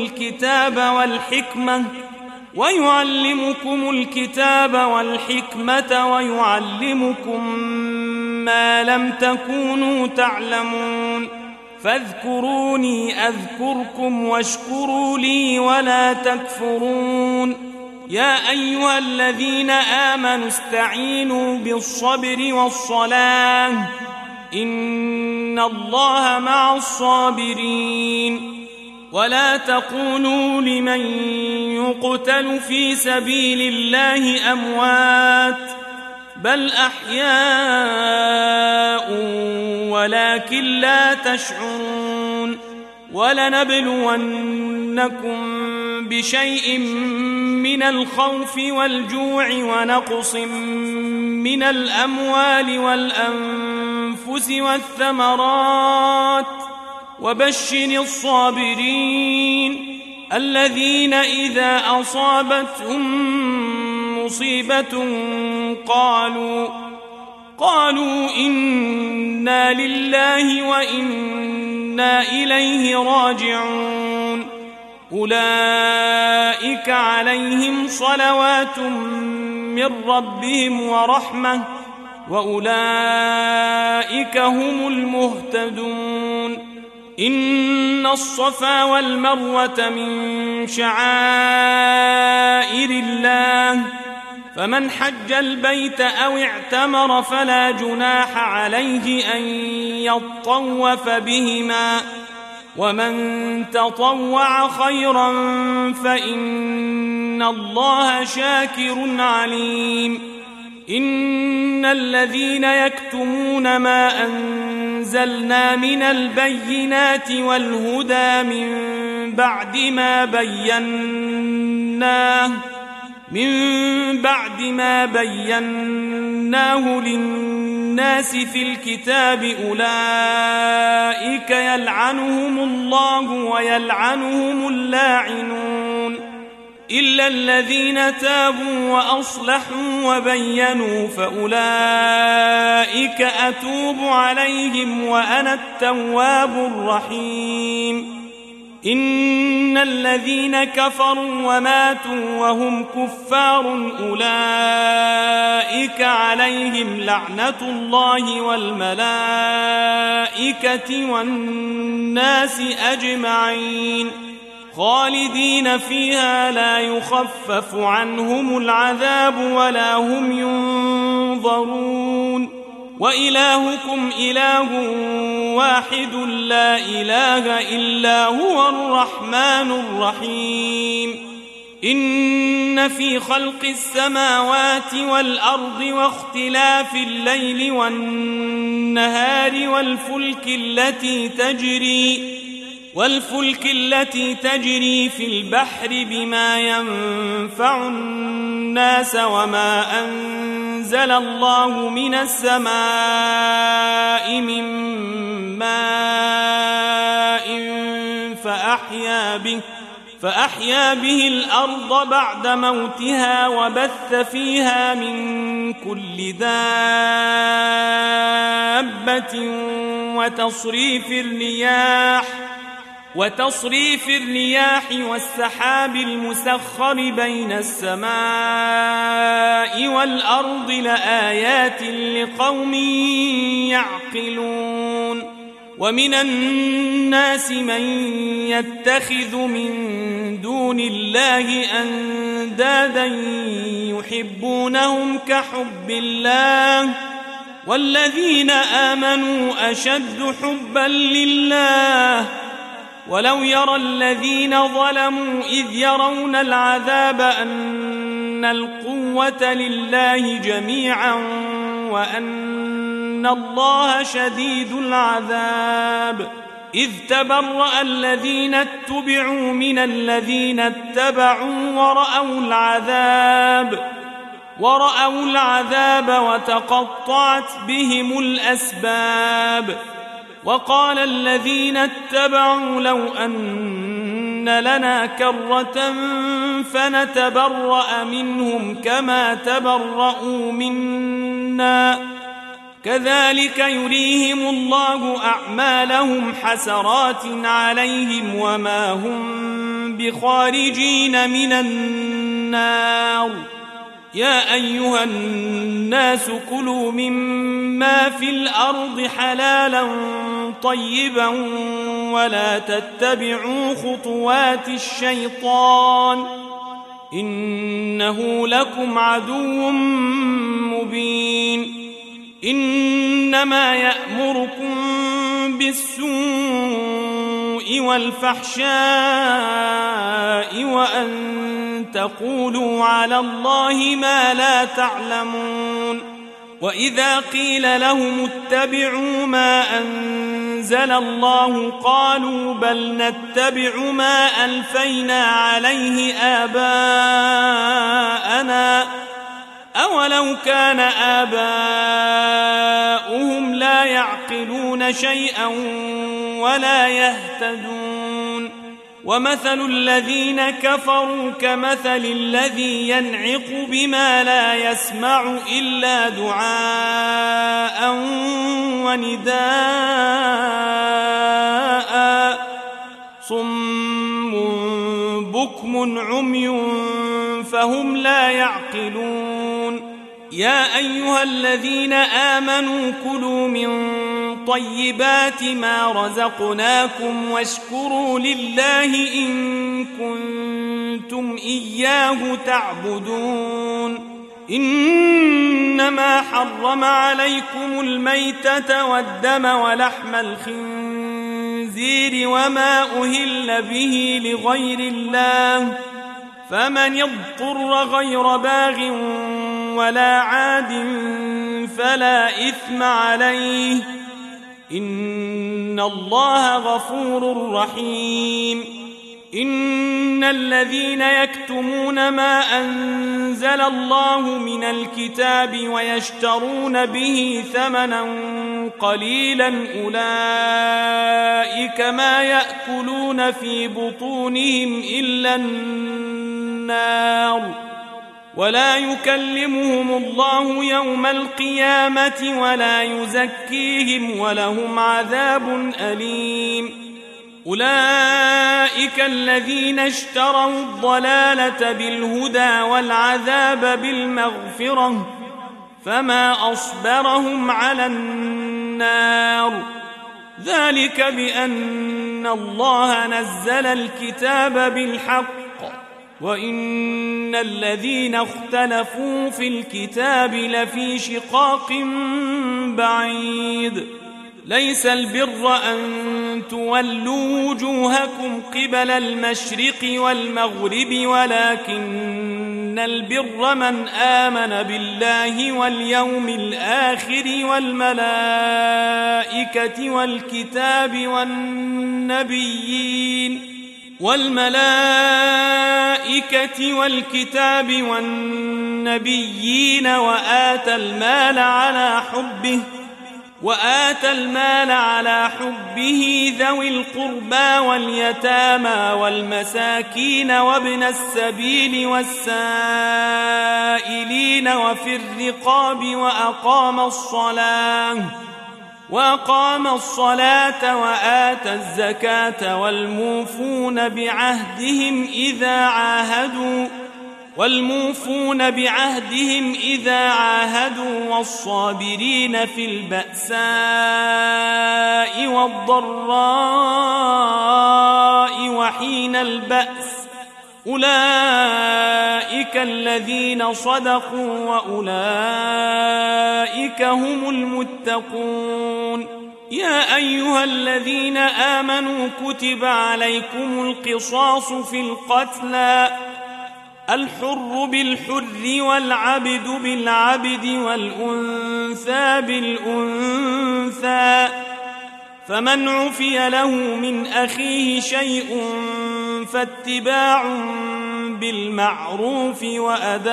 الكتاب والحكمة ويعلمكم ما لم تكونوا تعلمون فاذكروني أذكركم واشكروا لي ولا تكفرون يا أيها الذين آمنوا استعينوا بالصبر والصلاة إن الله مع الصابرين ولا تقولوا لمن يقتل في سبيل الله أموات بل أحياء ولكن لا تشعرون ولنبلونكم بشيء من الخوف والجوع ونقص من الأموال والأنفس والثمرات وبشر الصابرين الذين إذا أصابتهم مصيبة قالوا إنا لله وإنا إليه راجعون أولئك عليهم صلوات من ربهم ورحمة وأولئك هم المهتدون إن الصفا والمروة من شعائر الله فمن حج البيت أو اعتمر فلا جناح عليه أن يطوف بهما ومن تطوع خيرا فإن الله شاكر عليم إن الذين يكتمون ما أنزلنا من البينات والهدى من بعد ما بيناه للناس في الكتاب أولئك يلعنهم الله ويلعنهم اللاعنون إلا الذين تابوا وأصلحوا وبينوا فأولئك أتوب عليهم وأنا التواب الرحيم إن الذين كفروا وماتوا وهم كفار أولئك عليهم لعنة الله والملائكة والناس أجمعين خالدين فيها لا يخفف عنهم العذاب ولا هم ينظرون وإلهكم إله واحد لا إله إلا هو الرحمن الرحيم إن في خلق السماوات والأرض واختلاف الليل والنهار والفلك التي تجري في البحر بما ينفع الناس وما أنزل الله من السماء من ماء فأحيا به الأرض بعد موتها وبث فيها من كل دابة وتصريف الرياح والسحاب المسخر بين السماء والأرض لآيات لقوم يعقلون ومن الناس من يتخذ من دون الله أندادا يحبونهم كحب الله والذين آمنوا أشد حبا لله ولو يرى الذين ظلموا إذ يرون العذاب أن القوة لله جميعا وأن الله شديد العذاب إذ تبرأ الذين اتبعوا من الذين اتبعوا ورأوا العذاب وتقطعت بهم الأسباب وقال الذين اتبعوا لو أن لنا كرة فنتبرأ منهم كما تبرأوا منا كذلك يريهم الله أعمالهم حسرات عليهم وما هم بخارجين من النار يا أيها الناس كلوا مما في الأرض حلالا طيبا ولا تتبعوا خطوات الشيطان إنه لكم عدو مبين إنما يأمركم بالسوء والفحشاء وأن تقولوا على الله ما لا تعلمون وإذا قيل لهم اتبعوا ما أنزل الله قالوا بل نتبع ما ألفينا عليه آباءنا أولو كان آباؤهم لا يعقلون شيئا ولا يهتدون ومثل الذين كفروا كمثل الذي ينعق بما لا يسمع إلا دعاء ونداء صم بكم عمي فهم لا يعقلون يا أيها الذين آمنوا كلوا من طيبات ما رزقناكم واشكروا لله إن كنتم إياه تعبدون إنما حرم عليكم الميتة والدم ولحم الخنزير وما أهل به لغير الله فمن يضطر غير باغ ولا عاد فلا إثم عليه إن الله غفور رحيم إن الذين يكتمون ما أنزل الله من الكتاب ويشترون به ثمنا قليلا أولئك ما يأكلون في بطونهم إلا النار ولا يكلمهم الله يوم القيامة ولا يزكيهم ولهم عذاب أليم أولئك الذين اشتروا الضلالة بالهدى والعذاب بالمغفرة فما أصبرهم على النار ذلك بأن الله نزل الكتاب بالحق وإن الذين اختلفوا في الكتاب لفي شقاق بعيد ليس البر أن تولوا وجوهكم قبل المشرق والمغرب ولكن البر من آمن بالله واليوم الآخر والملائكة والكتاب والنبيين وآتى المال على حبه ذوي القربى واليتامى والمساكين وابن السبيل والسائلين وفي الرقاب وأقام الصلاة وآتى الزكاة والموفون بعهدهم إذا عاهدوا والصابرين في البأساء والضراء وحين البأس أولئك الذين صدقوا وأولئك هم المتقون يا أيها الذين آمنوا كتب عليكم القصاص في القتلى الحر بالحر والعبد بالعبد والأنثى بالأنثى فمن عفي له من أخيه شيء فاتباع بالمعروف وأداء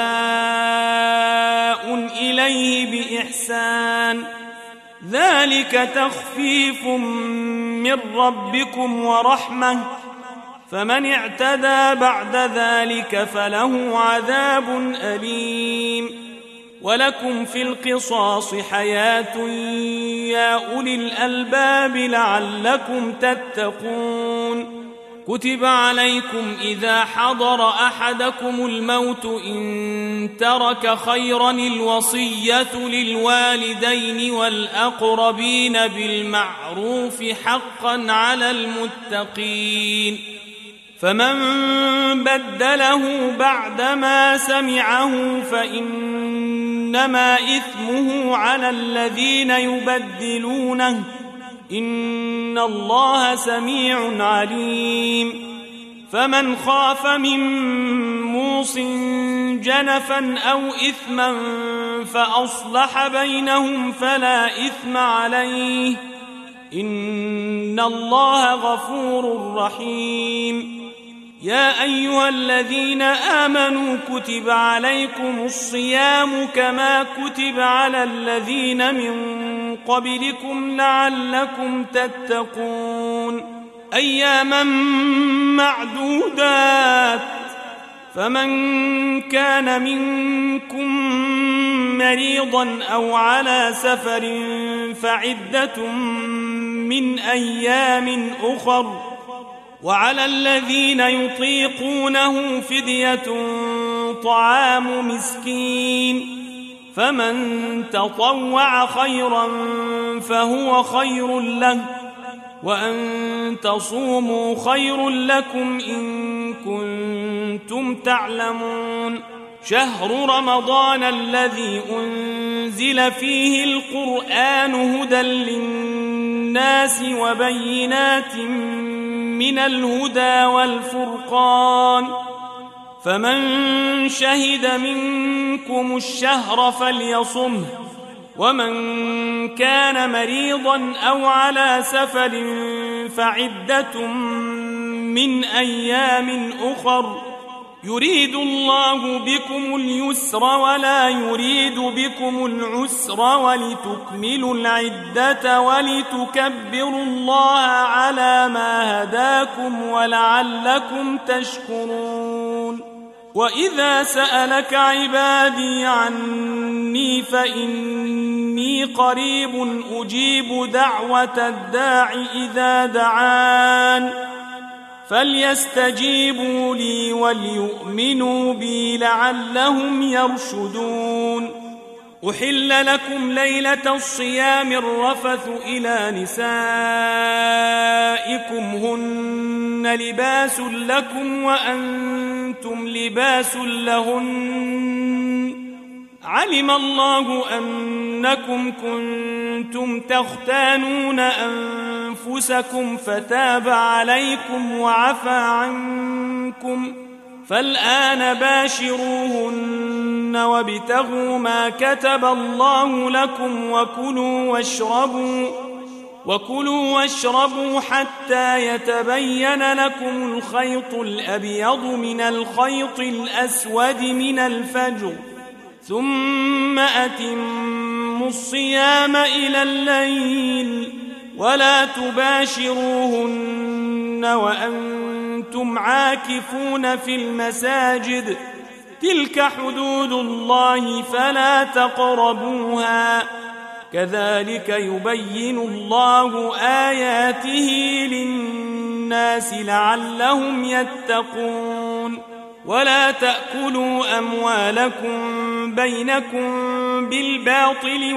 إليه بإحسان ذلك تخفيف من ربكم ورحمة فمن اعتدى بعد ذلك فله عذاب أليم ولكم في القصاص حياة يا أولي الألباب لعلكم تتقون كتب عليكم إذا حضر أحدكم الموت إن ترك خيرا الوصية للوالدين والأقربين بالمعروف حقا على المتقين فمن بدله بعدما سمعه فإنما إثمه على الذين يبدلونه إن الله سميع عليم فمن خاف من موص جنفا أو إثما فأصلح بينهم فلا إثم عليه إن الله غفور رحيم يا أيها الذين آمنوا كتب عليكم الصيام كما كتب على الذين من قبلكم لعلكم تتقون أياما معدودات فمن كان منكم مريضا أو على سفر فعدة من أيام أخر وعلى الذين يطيقونه فدية طعام مسكين فمن تطوع خيرا فهو خير له وأن تصوموا خير لكم إن كنتم تعلمون شهر رمضان الذي أنزل فيه القرآن هدى للناس وبينات من الهدى والفرقان فمن شهد منكم الشهر فليصمه ومن كان مريضا أو على سفر فعدة من أيام أخر يريد الله بكم اليسر ولا يريد بكم العسر ولتكملوا العدة ولتكبروا الله على ما هداكم ولعلكم تشكرون وإذا سألك عبادي عني فإني قريب أجيب دعوة الداع إذا دعان فليستجيبوا لي وليؤمنوا بي لعلهم يرشدون. أحل لكم ليلة الصيام الرفث إلى نسائكم هن لباس لكم وأنتم لباس لهن علم الله أنكم كنتم تختانون أنفسكم فتاب عليكم وعفى عنكم فالآن باشروهن وابتغوا ما كتب الله لكم وكلوا واشربوا حتى يتبين لكم الخيط الأبيض من الخيط الأسود من الفجر ثم أتموا الصيام إلى الليل ولا تباشروهن وأنتم عاكفون في المساجد تلك حدود الله فلا تقربوها كذلك يبين الله آياته للناس لعلهم يتقون. ولا تأكلوا أموالكم بينكم بالباطل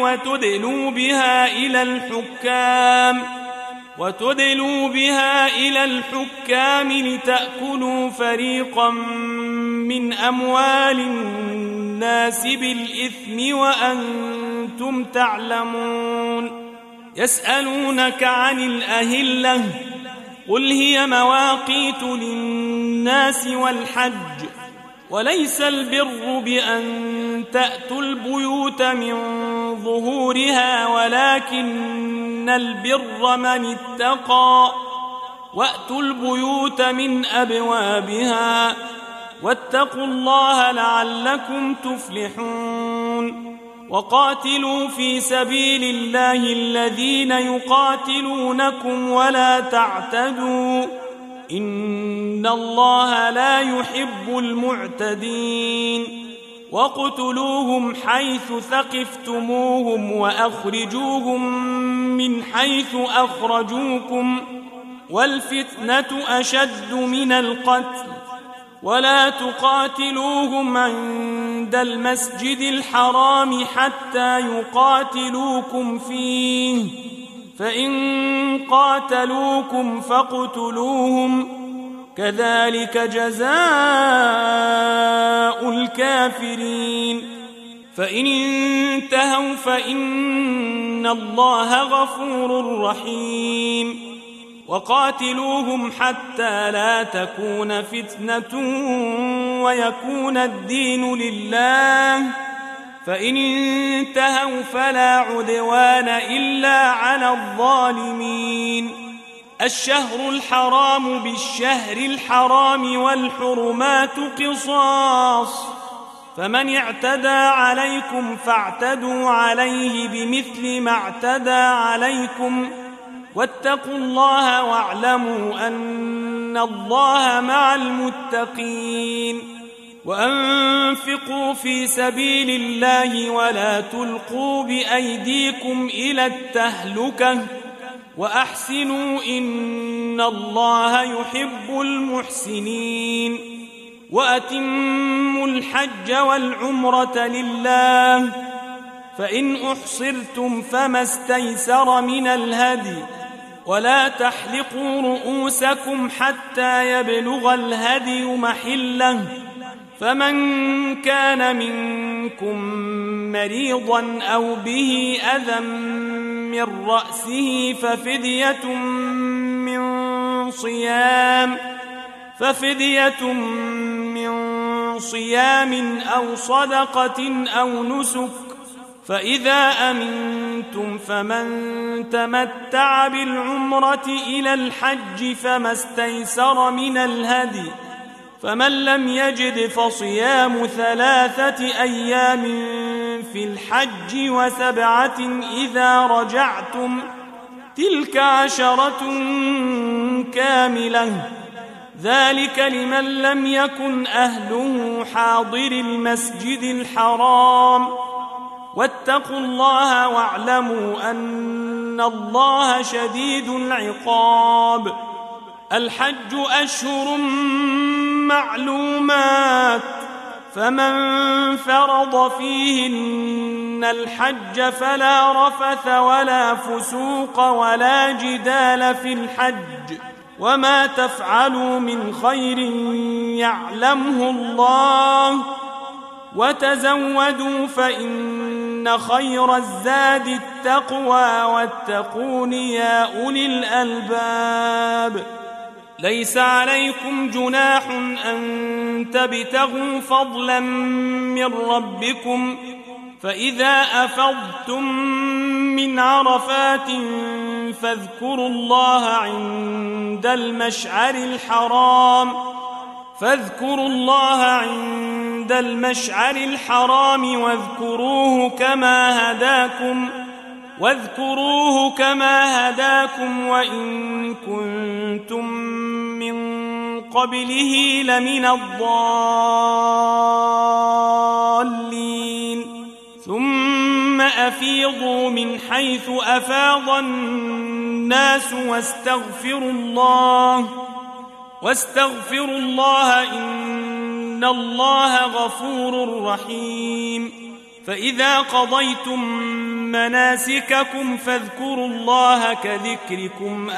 وتدلوا بها إلى الحكام لتأكلوا فريقا من أموال الناس بالإثم وأنتم تعلمون. يسألونك عن الأهلة قل هي مواقيت للناس والحج وليس البر بأن تأتوا البيوت من ظهورها ولكن البر من اتقى وأتوا البيوت من أبوابها واتقوا الله لعلكم تفلحون. وقاتلوا في سبيل الله الذين يقاتلونكم ولا تعتدوا إن الله لا يحب المعتدين. واقتلوهم حيث ثقفتموهم وأخرجوهم من حيث أخرجوكم والفتنة أشد من القتل ولا تقاتلوهم عند المسجد الحرام حتى يقاتلوكم فيه فإن قاتلوكم فاقتلوهم كذلك جزاء الكافرين. فإن انتهوا فإن الله غفور رحيم. وقاتلوهم حتى لا تكون فتنة ويكون الدين لله فإن انتهوا فلا عدوان إلا على الظالمين. الشهر الحرام بالشهر الحرام والحرمات قصاص فمن اعتدى عليكم فاعتدوا عليه بمثل ما اعتدى عليكم واتقوا الله واعلموا أن الله مع المتقين. وأنفقوا في سبيل الله ولا تلقوا بأيديكم إلى التهلكة وأحسنوا إن الله يحب المحسنين. وأتموا الحج والعمرة لله فإن أحصرتم فما استيسر من الهدي ولا تحلقوا رؤوسكم حتى يبلغ الهدي محله فمن كان منكم مريضا أو به أذى من رأسه ففدية من صيام أو صدقة أو نسك فإذا أمنتم فمن تمتع بالعمرة إلى الحج فما استيسر من الهدي فمن لم يجد فصيام 3 أيام في الحج و7 إذا رجعتم تلك 10 كاملة ذلك لمن لم يكن أهله حاضر المسجد الحرام. واتقوا الله واعلموا أن الله شديد العقاب. الحج أشهر معلومات، فمن فرض فيهن الحج فلا رفث ولا فسوق ولا جدال في الحج، وما تفعلوا من خير يعلمه الله، وتزودوا فإن خير الزاد التقوى، واتقون يا أولي الألباب. ليس عليكم جناح أن تبتغوا فضلا من ربكم، فإذا أفضتم من عرفات فاذكروا الله عند المشعر الحرام واذكروه كما هداكم وإن كنتم من قبله لمن الضالين. ثم أفيضوا من حيث أفاض الناس واستغفروا الله إن الله غفور رحيم. فإذا قضيتم مناسككم فاذكروا الله كذكركم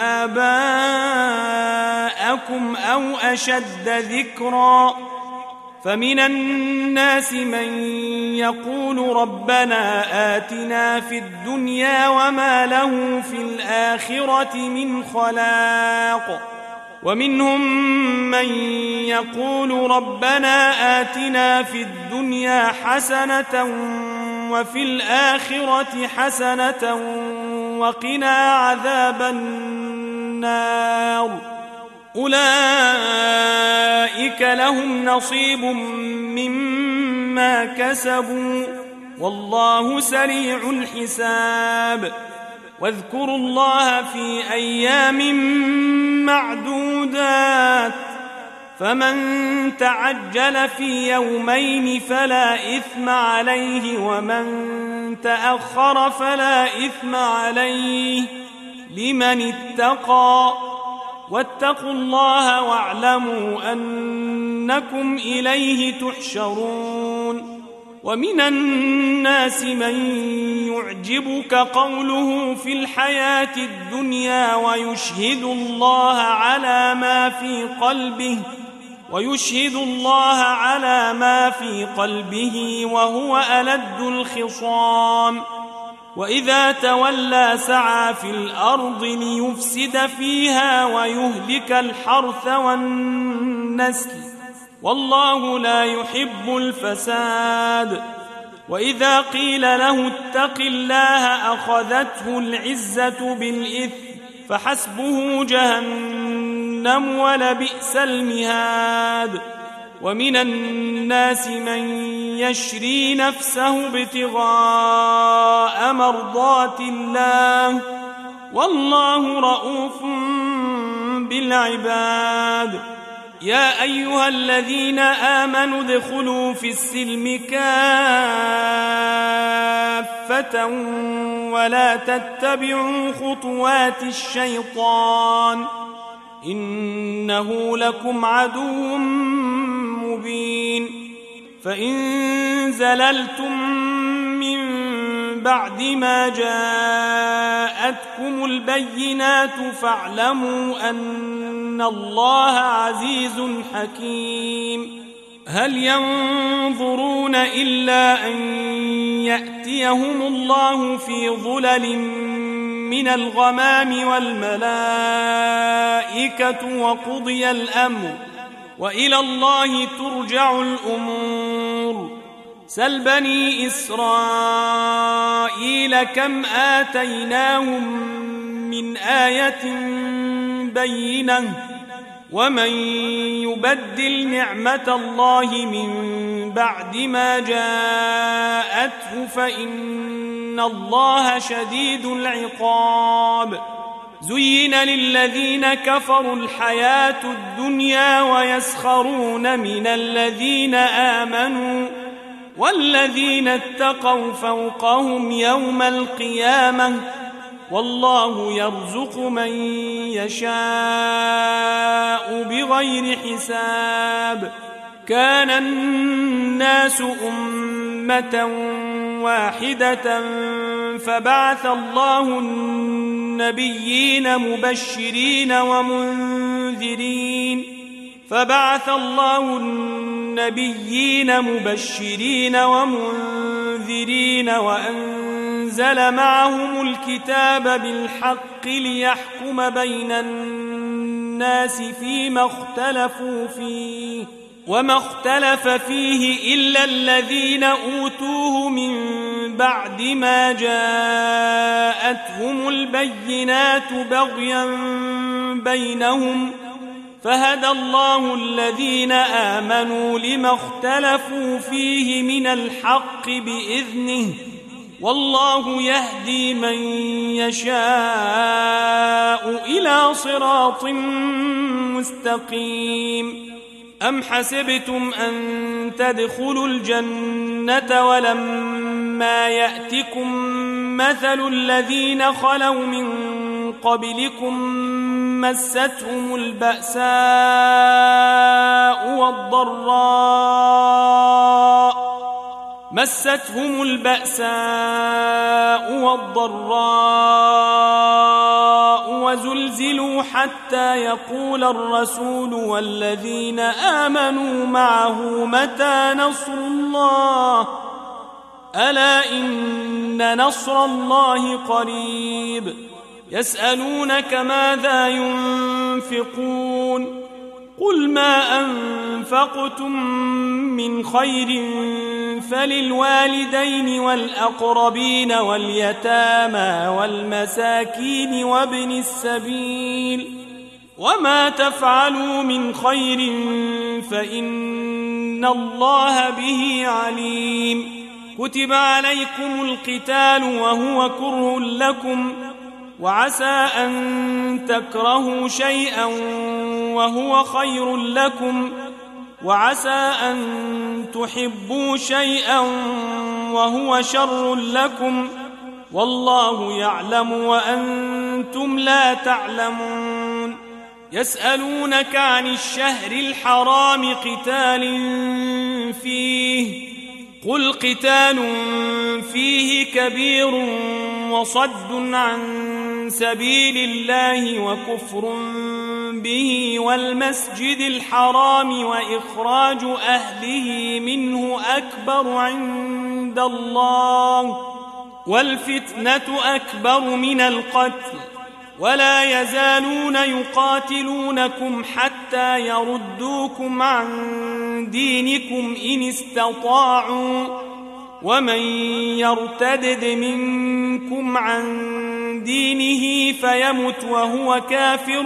آباءكم أو أشد ذكرا. فمن الناس من يقول ربنا آتنا في الدنيا وما له في الآخرة من خلاق، ومنهم من يقول ربنا آتنا في الدنيا حسنة وفي الآخرة حسنة وقنا عذاب النار. أولئك لهم نصيب مما كسبوا والله سريع الحساب. واذكروا الله في أيام معدودات، فمن تعجل في يومين فلا إثم عليه، ومن تأخر فلا إثم عليه لمن اتقى. واتقوا الله واعلموا أنكم إليه تحشرون. ومن الناس من يعجبك قوله في الحياة الدنيا ويشهد الله على ما في قلبه وهو ألد الخصام. وإذا تولى سعى في الأرض ليفسد فيها ويهلك الحرث والنسل، والله لا يحب الفساد. وإذا قيل له اتق الله أخذته العزة بالإثم، فحسبه جهنم ولبئس المهاد. ومن الناس من يشري نفسه ابتغاء مرضات الله، والله رؤوف بالعباد. يا أيها الذين آمنوا ادخلوا في السلم كافة ولا تتبعوا خطوات الشيطان، إنه لكم عدو مبين. فإن زللتم من بعد ما جاءتكم البينات فاعلموا أن الله عزيز حكيم. هل ينظرون إلا أن يأتيهم الله في ظلل من الغمام والملائكة وقضي الأمر وإلى الله ترجع الأمور. سل بني إسرائيل كم آتيناهم من آية بينة، ومن يبدل نعمة الله من بعد ما جاءته فإن الله شديد العقاب. زين للذين كفروا الحياة الدنيا ويسخرون من الذين آمنوا والذين اتقوا فوقهم يوم القيامة والله يرزق من يشاء بغير حساب. كان الناس أمة واحدة فبعث الله النبيين مبشرين ومنذرين وأنزل معهم الكتاب بالحق ليحكم بين الناس فيما اختلفوا فيه وما اختلف فيه إلا الذين أوتوه من بعد ما جاءتهم البينات بغيا بينهم فهدى الله الذين آمنوا لما اختلفوا فيه من الحق بإذنه والله يهدي من يشاء إلى صراط مستقيم. أم حسبتم أن تدخلوا الجنة ولما يأتكم مثل الذين خلوا من قبلكم مستهم البأساء والضراء وزلزلوا حتى يقول الرسول والذين آمنوا معه متى نصر الله ألا إن نصر الله قريب. يسألونك ماذا ينفقون قل ما أنفقتم من خير فللوالدين والأقربين واليتامى والمساكين وابن السبيل وما تفعلوا من خير فإن الله به عليم. كتب عليكم القتال وهو كره لكم وعسى أن تكرهوا شيئا وهو خير لكم وعسى أن تحبوا شيئا وهو شر لكم والله يعلم وأنتم لا تعلمون. يسألونك عن الشهر الحرام قتال فيه قل قتال فيه كبير وصد عن سبيل الله وكفر به والمسجد الحرام وإخراج أهله منه أكبر عند الله والفتنة أكبر من القتل ولا يزالون يقاتلونكم حتى يردوكم عن دينكم إن استطاعوا ومن يرتدد منكم عن دينه فيمت وهو كافر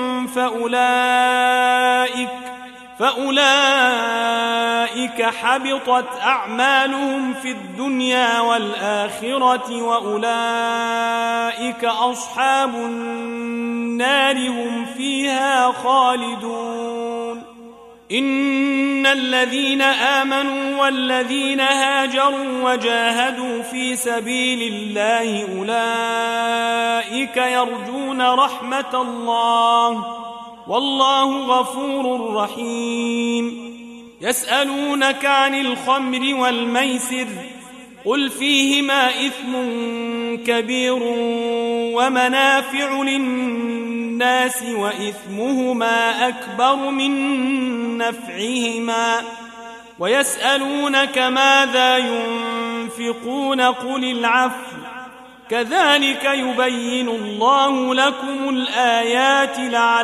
فأولئك حبطت أعمالهم في الدنيا والآخرة وأولئك أصحاب النار هم فيها خالدون. إن الذين آمنوا والذين هاجروا وجاهدوا في سبيل الله أولئك يرجون رحمة الله والله غفور رحيم. يسألونك عن الخمر والميسر قل فيهما إثم كبير ومنافع للناس وإثمهما أكبر من نفعهما ويسألونك ماذا ينفقون قل العفو كذلك يبين الله لكم الآيات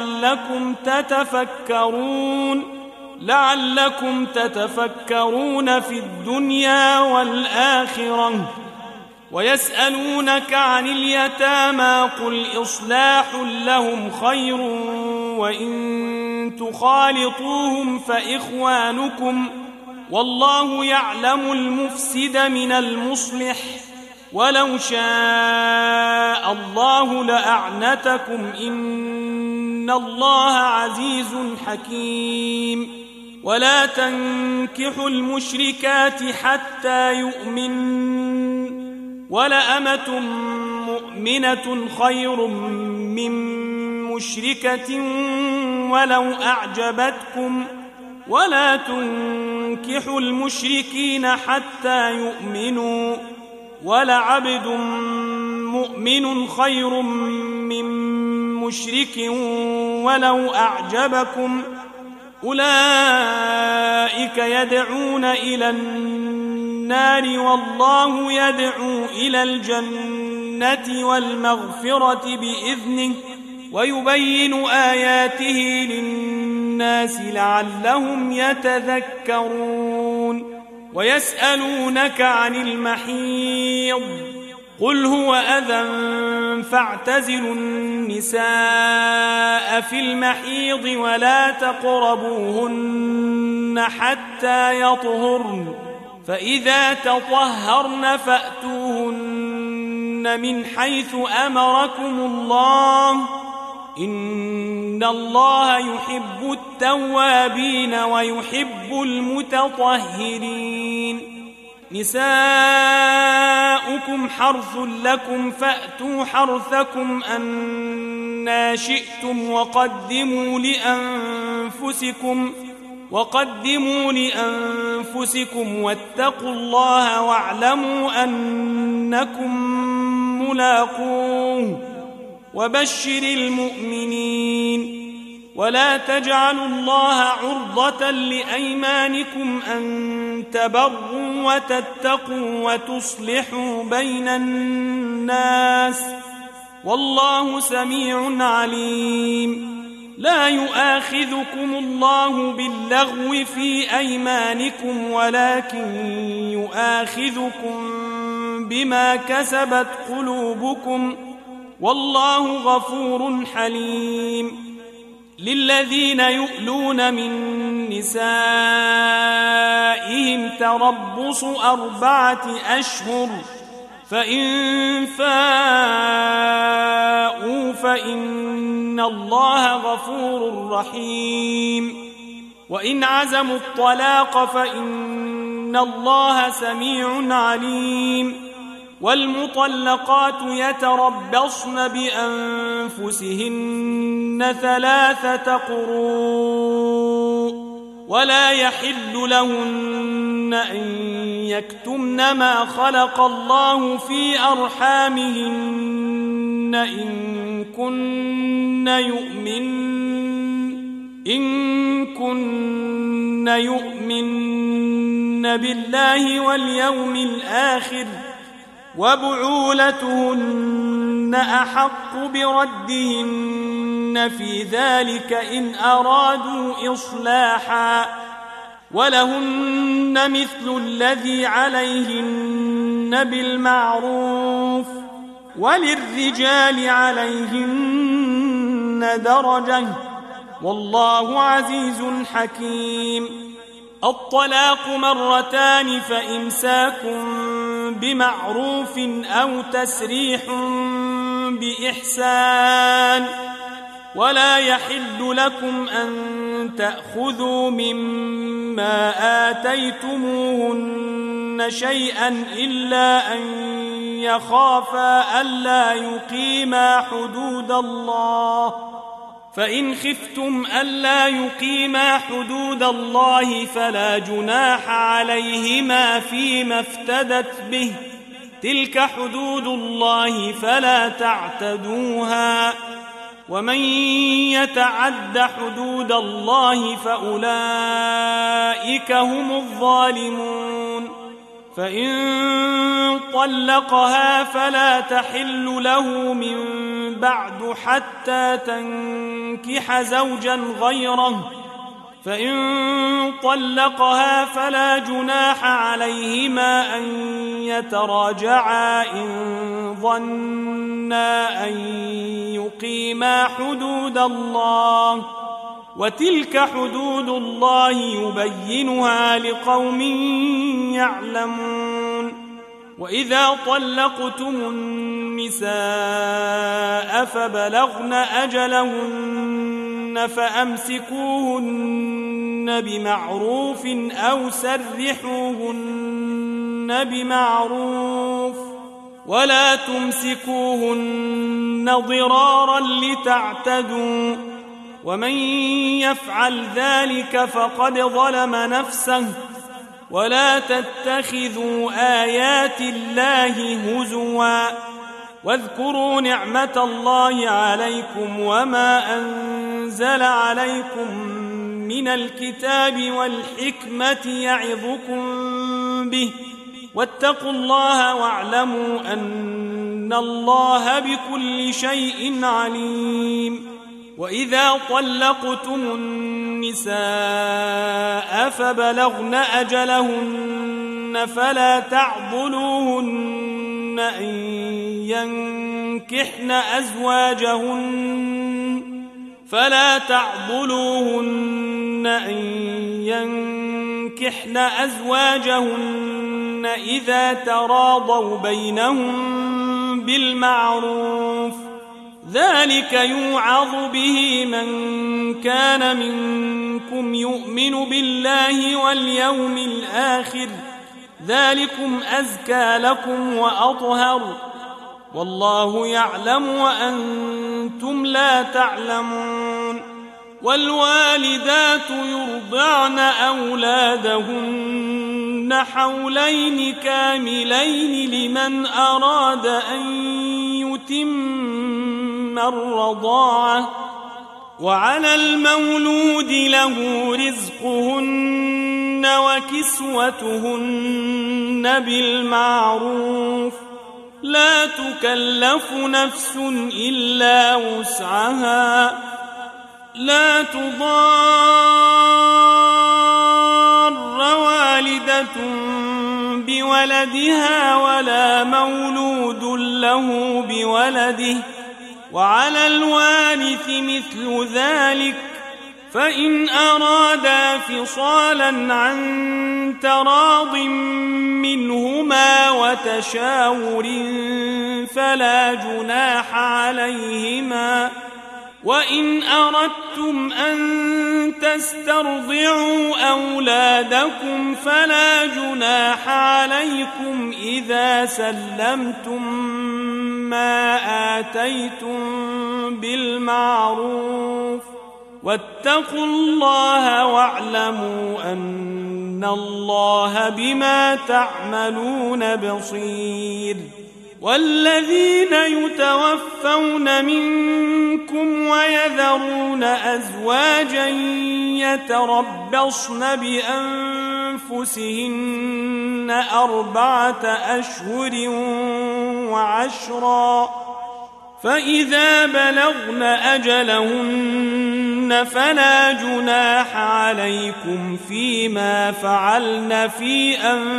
لعلكم تتفكرون في الدنيا والآخرة. ويسألونك عن اليتامى قل إصلاح لهم خير وإن تخالطوهم فإخوانكم والله يعلم المفسد من المصلح ولو شاء الله لأعنتكم إن الله عزيز حكيم ولا تنكحوا المشركات حتى يؤمن ولأمة مؤمنة خير من مشركة ولو أعجبتكم ولا تنكحوا المشركين حتى يؤمنوا ولعبد مؤمن خير من مشرك ولو أعجبكم أولئك يدعون إلى النار والله يدعو إلى الجنة والمغفرة بإذنه ويبين آياته للناس لعلهم يتذكرون ويسألونك عن المحيض قل هو أذى فاعتزلوا النساء في المحيض ولا تقربوهن حتى يطهرن فإذا تطهرن فأتوهن من حيث أمركم الله إن الله يحب التوابين ويحب المتطهرين نساؤكم حرث لكم فأتوا حرثكم أنى شئتم وقدموا لأنفسكم واتقوا الله واعلموا أنكم ملاقوه وبشر المؤمنين ولا تجعلوا الله عرضة لأيمانكم أن تبروا وتتقوا وتصلحوا بين الناس والله سميع عليم لا يؤاخذكم الله باللغو في أيمانكم ولكن يؤاخذكم بما كسبت قلوبكم والله غفور حليم للذين يؤلون من نسائهم تربص 4 أشهر فإن فاءوا فإن الله غفور رحيم وإن عزموا الطلاق فإن الله سميع عليم والمطلقات يتربصن بأنفسهن 3 قروء ولا يحل لهن أن يكتمن ما خلق الله في أرحامهن إن كن يؤمن بالله واليوم الآخر وبعولتهن أحق بردهن في ذلك إن أرادوا إصلاحا ولهن مثل الذي عليهن بالمعروف وللرجال عليهن درجة والله عزيز حكيم الطلاق 2 فإمساك بمعروف أو تسريح بإحسان ولا يحل لكم أن تأخذوا مما آتيتموهن شيئا إلا أن يخافا ألا يقيما حدود الله فإن خفتم ألا يقيما حدود الله فلا جناح عليهما فيما افتدت به تلك حدود الله فلا تعتدوها ومن يتعد حدود الله فأولئك هم الظالمون فإن طلقها فلا تحل له من بعد حتى تنكح زوجا غيره فإن طلقها فلا جناح عليهما أن يتراجعا إن ظنا أن يقيما حدود الله وتلك حدود الله يبينها لقوم يعلمون وإذا طلقتم النساء فبلغن أجلهن فأمسكوهن بمعروف أو سرحوهن بمعروف ولا تمسكوهن ضرارا لتعتدوا ومن يفعل ذلك فقد ظلم نفسه ولا تتخذوا آيات الله هزوا واذكروا نعمة الله عليكم وما أنزل عليكم من الكتاب والحكمة يعظكم به واتقوا الله واعلموا أن الله بكل شيء عليم. وإذا طلقتم النساء فبلغن أجلهن فلا تعضلوهن أن ينكحن أزواجهن إذا تراضوا بينهم بالمعروف ذلك يوعظ به من كان منكم يؤمن بالله واليوم الآخر ذلكم أزكى لكم وأطهر والله يعلم وأنتم لا تعلمون. والوالدات يرضعن أولادهن حولين كاملين لمن أراد أن يتم الرضاعة وعلى المولود له رزقهن وكسوتهن بالمعروف لا تكلف نفس إلا وسعها لا تضار والدة بولدها ولا مولود له بولده وعلى الوارث مثل ذلك فإن أرادا فصالا عن تراض منهما وتشاور فلا جناح عليهما وإن أردتم أن تسترضعوا أولادكم فلا جناح عليكم إذا سلمتم ما آتيتم بالمعروف واتقوا الله واعلموا أن الله بما تعملون بصير. والذين يتوفون منكم ويذرون أزواجا يتربصن بأنفسهن 4 أشهر وعشرا فإذا بلغن أجلهن فلا جناح عليكم فيما فعلن في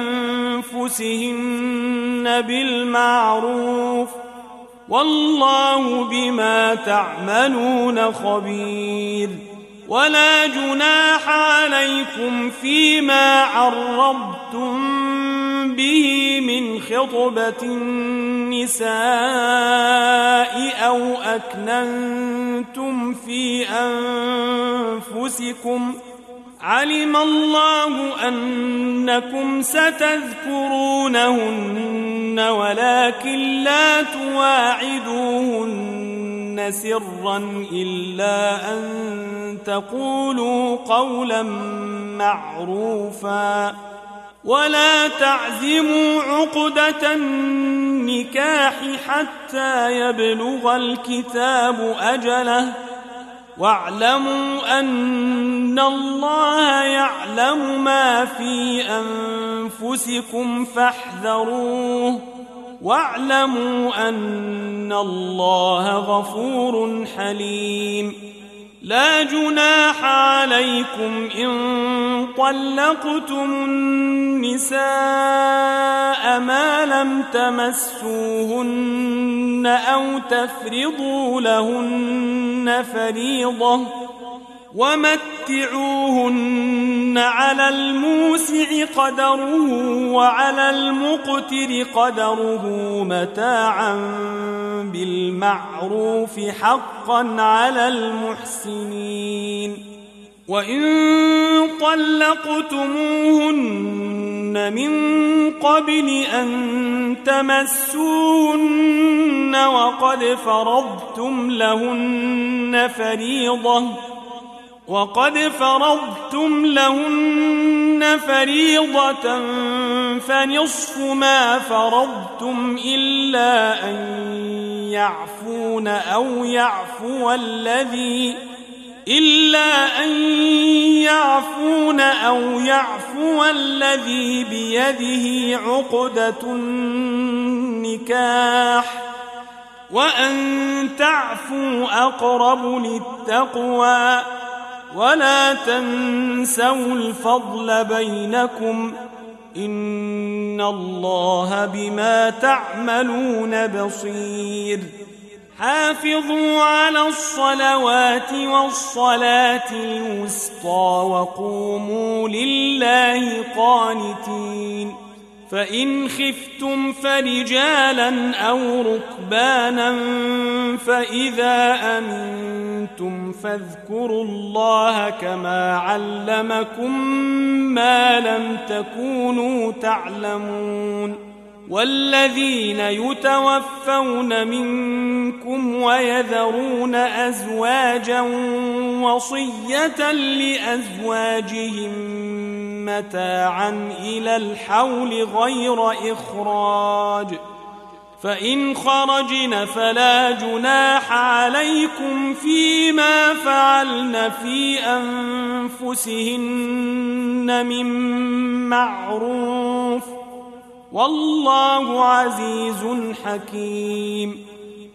أنفسهن بالمعروف والله بما تعملون خبير. ولا جناح عليكم فيما عرضتم به من خطبة النساء أو أكننتم في أنفسكم علم الله أنكم ستذكرونهن ولكن لا تواعدوهن سرا إلا أن تقولوا قولا معروفا ولا تعزموا عقدة النكاح حتى يبلغ الكتاب أجله واعلموا أن الله يعلم ما في أنفسكم فاحذروه واعلموا أن الله غفور حليم. لا جناح عليكم إن طلقتم النساء ما لم تمسوهن أو تفرضوا لهن فريضة ومتعوهن على الموسع قدره وعلى المقتر قدره متاعا بالمعروف حقا على المحسنين. وإن طلقتموهن من قبل أن تمسوهن وقد فرضتم لهن فريضة فنصف ما فرضتم إلا أن يعفون أو يعفو الذي بيده عقدة النكاح وأن تعفوا أقرب للتقوى ولا تنسوا الفضل بينكم إن الله بما تعملون بصير. حافظوا على الصلوات والصلاة الوسطى وقوموا لله قانتين. فإن خفتم فرجالا أو ركبانا فإذا أمنتم فاذكروا الله كما علمكم ما لم تكونوا تعلمون. والذين يتوفون منكم ويذرون أزواجا وصية لأزواجهم متاعا إلى الحول غير إخراج فإن خرجن فلا جناح عليكم فيما فعلن في أنفسهن من معروف والله عزيز حكيم.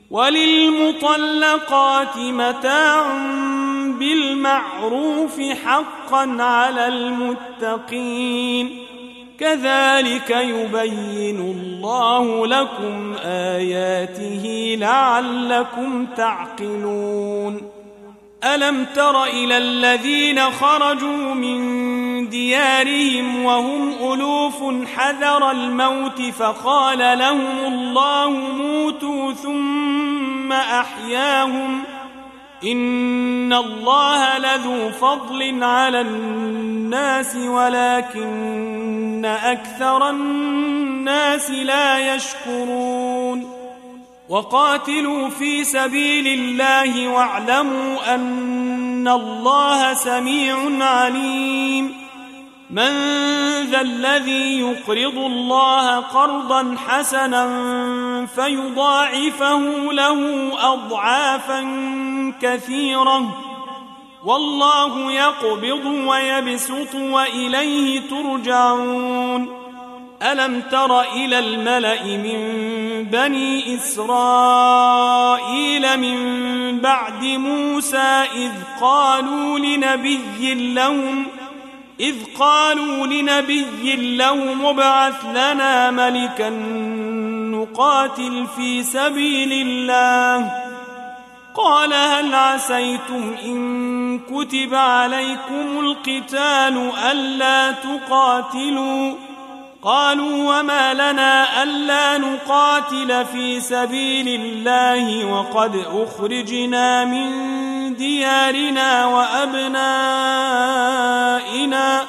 وللمطلقات متاع بالمعروف حقا على المتقين كذلك يبين الله لكم آياته لعلكم تعقلون. ألم تر إلى الذين خرجوا من ديارهم وهم ألوف حذر الموت فقال لهم الله موتوا ثم أحياهم إن الله لذو فضل على الناس ولكن أكثر الناس لا يشكرون. وقاتلوا في سبيل الله واعلموا أن الله سميع عليم. من ذا الذي يقرض الله قرضا حسنا فيضاعفه له أضعافا كثيرة والله يقبض ويبسط وإليه ترجعون. ألم تر إلى الملأ من بني إسرائيل من بعد موسى إذ قالوا لنبي لهم ابعث لنا ملكا نقاتل في سبيل الله قال هل عسيتم إن كتب عليكم القتال ألا تقاتلوا قالوا وما لنا ألا نقاتل في سبيل الله وقد أخرجنا من ديارنا وأبنائنا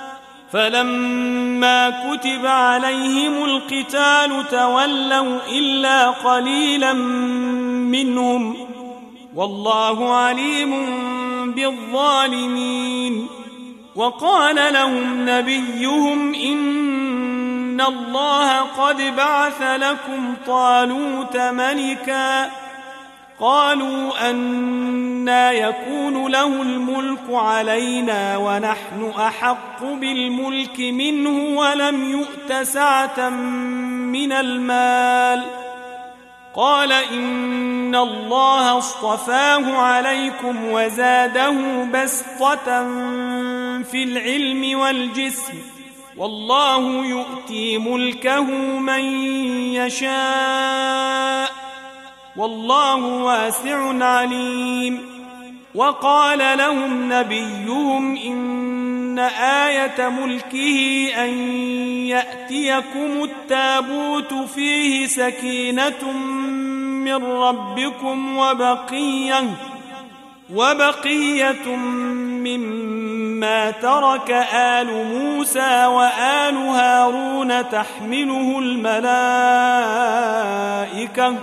فلما كتب عليهم القتال تولوا إلا قليلا منهم والله عليم بالظالمين. وقال لهم نبيهم إن الله قد بعث لكم طالوت ملكا قالوا أنى يكون له الملك علينا ونحن أحق بالملك منه ولم يؤت سعة من المال قال إن الله اصطفاه عليكم وزاده بسطة في العلم والجسم والله يؤتي ملكه من يشاء والله واسع عليم. وقال لهم نبيهم إن آية ملكه أن يأتيكم التابوت فيه سكينة من ربكم وبقية مما ترك آل موسى وآل هارون تحمله الملائكة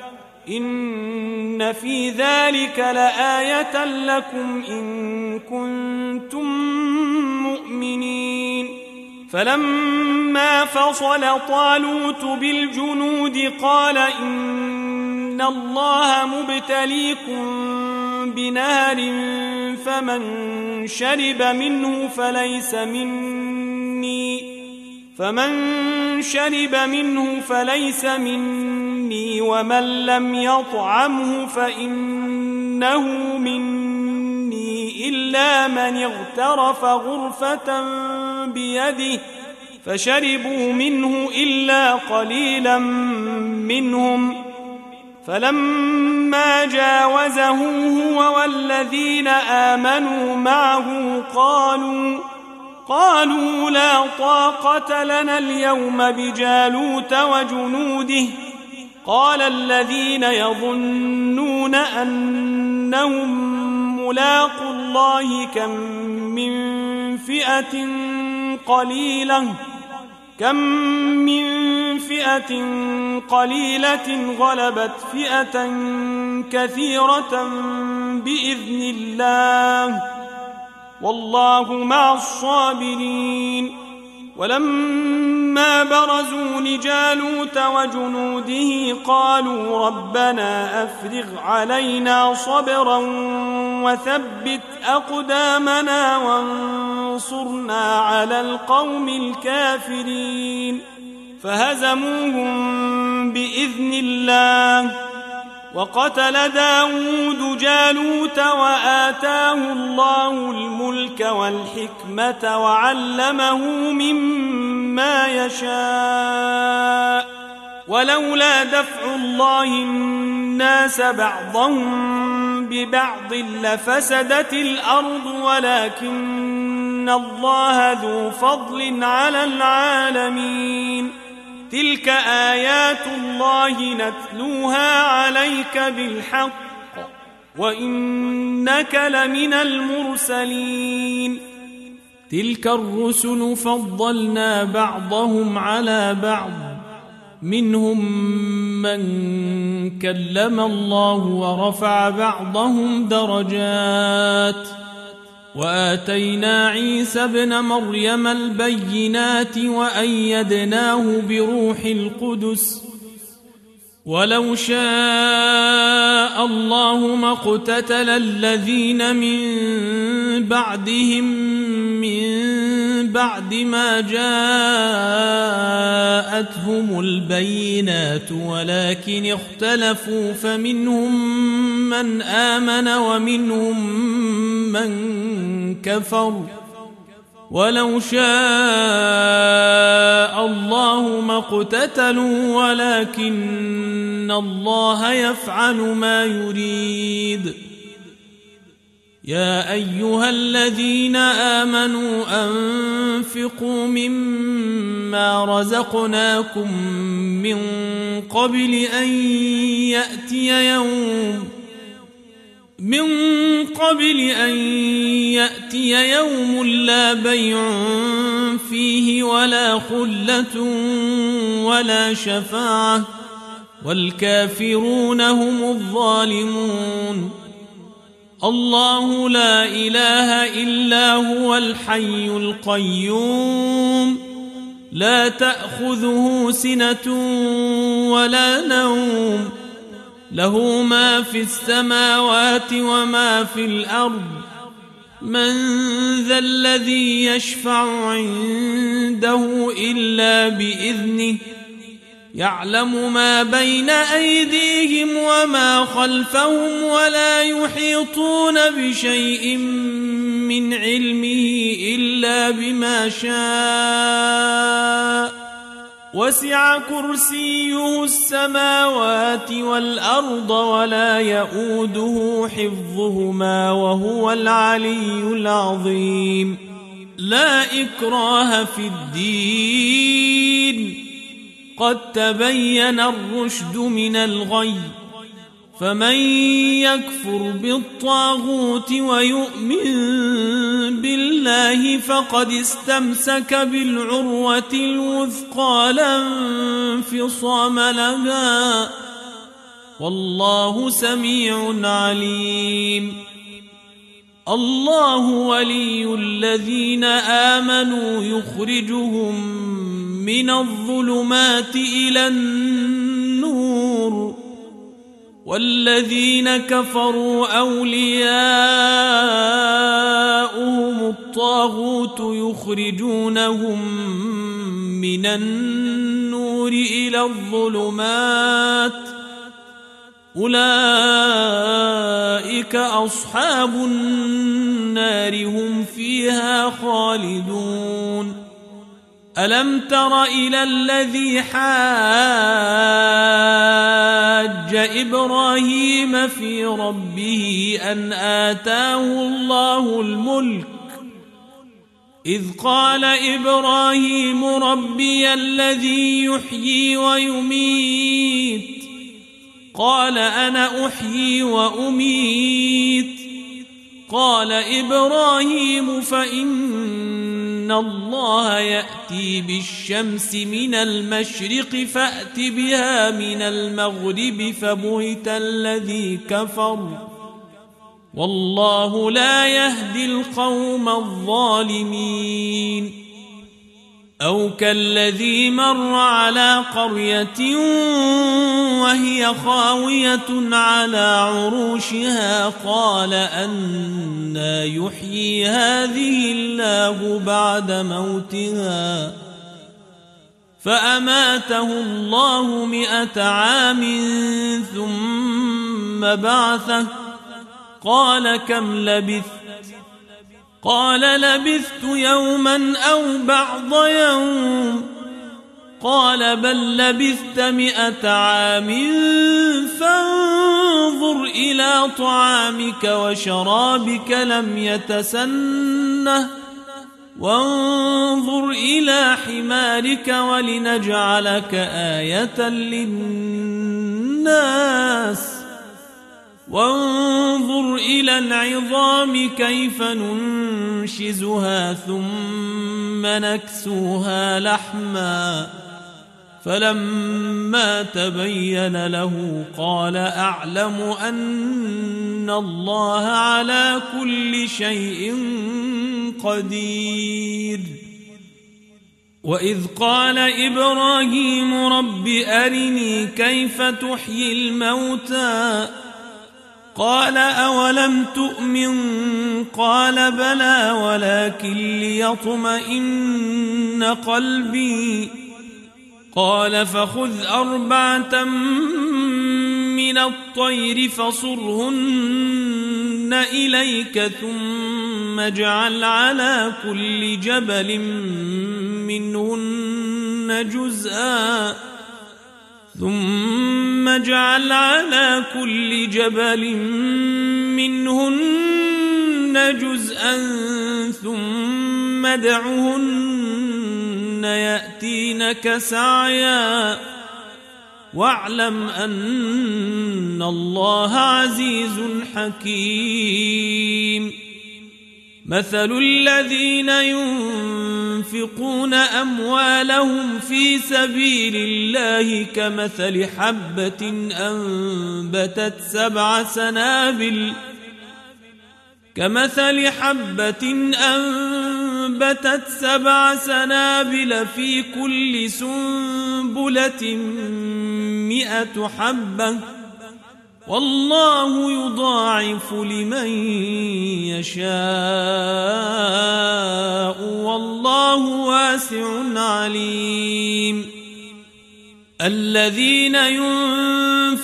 إن في ذلك لآية لكم إن كنتم مؤمنين. فلما فصل طالوت بالجنود قال إن الله مبتليكم بنهر فمن شرب منه فليس مني ومن لم يطعمه فإنه مني إلا من اغترف غرفة بيده فشربوا منه إلا قليلا منهم. فلما جاوزه هو والذين آمنوا معه قالوا لا طاقة لنا اليوم بجالوت وجنوده. قال الذين يظنون أنهم ملاقو الله كم من فئة قليلة غلبت فئة كثيرة بإذن الله والله مع الصابرين. ولما برزوا لجالوت وجنوده قالوا ربنا أفرغ علينا صبرا وثبت أقدامنا وانصرنا على القوم الكافرين. فهزموهم بإذن الله. وقتل داود جالوت وآتاه الله الملك والحكمة وعلمه مما يشاء ولولا دفع الله الناس بعضهم ببعض لفسدت الأرض ولكن الله ذو فضل على العالمين. تلك آيات الله نتلوها عليك بالحق وإنك لمن المرسلين. تلك الرسل فضلنا بعضهم على بعض منهم من كلم الله ورفع بعضهم درجات وآتينا عيسى ابن مريم البينات وأيدناه بروح القدس ولو شاء الله ما اقتتل الذين من بعدهم من بعد ما جاءتهم البينات ولكن اختلفوا فمنهم من آمن ومنهم من كفر ولو شاء الله ما اقتتلوا ولكن الله يفعل ما يريد. يا أيها الذين آمنوا أنفقوا مما رزقناكم من قبل أن يأتي يوم لا بيع فيه ولا خلة ولا شفاعة والكافرون هم الظالمون. الله لا إله إلا هو الحي القيوم لا تأخذه سنة ولا نوم له ما في السماوات وما في الأرض من ذا الذي يشفع عنده إلا بإذنه يعلم ما بين أيديهم وما خلفهم ولا يحيطون بشيء من علمه إلا بما شاء وسع كرسيه السماوات والأرض ولا يؤوده حفظهما وهو العلي العظيم. لا إكراه في الدين، قد تبين الرشد من الغي، فمن يكفر بالطاغوت ويؤمن بالله فقد استمسك بالعروة الوثقى لا انفصام لها، والله سميع عليم. الله ولي الذين آمنوا يخرجهم من الظلمات إلى النور، والذين كفروا أولياؤهم الطاغوت يخرجونهم من النور إلى الظلمات، أولئك أصحاب النار هم فيها خالدون. ألم تر إلى الذي حاج إبراهيم في ربه أن آتاه الله الملك، إذ قال إبراهيم ربي الذي يحيي ويميت، قال أنا أحيي وأميت، قال إبراهيم فإن الله يأتي بالشمس من المشرق فأت بها من المغرب فبهت الذي كفر، والله لا يهدي القوم الظالمين. أو كالذي مر على قرية وهي خاوية على عروشها قال أنى يحيي هذه الله بعد موتها، فأماته الله 100 عام ثم بعثه، قال كم لبثت؟ قال لبثت يوما أو بعض يوم، قال بل لبثت 100 عام فانظر إلى طعامك وشرابك لم يتسنه، وانظر إلى حمارك ولنجعلك آية للناس، وانظر إلى العظام كيف ننشزها ثم نكسوها لحما، فلما تبين له قال أعلم أن الله على كل شيء قدير. وإذ قال إبراهيم رب أرني كيف تحيي الموتى، قال أولم تؤمن؟ قال بلى ولكن ليطمئن قلبي، قال فخذ 4 من الطير فصرهن إليك ثم اجعل على كل جبل منهن جزءا ثم ادعهن يأتينك سعيا، واعلم أن الله عزيز حكيم. مثل الذين ينفقون أموالهم في سبيل الله كمثل حبة أنبتت 7 سنابل في كل سنبلة 100 حبة، والله يضاعف لمن يشاء والله واسع عليم. الذين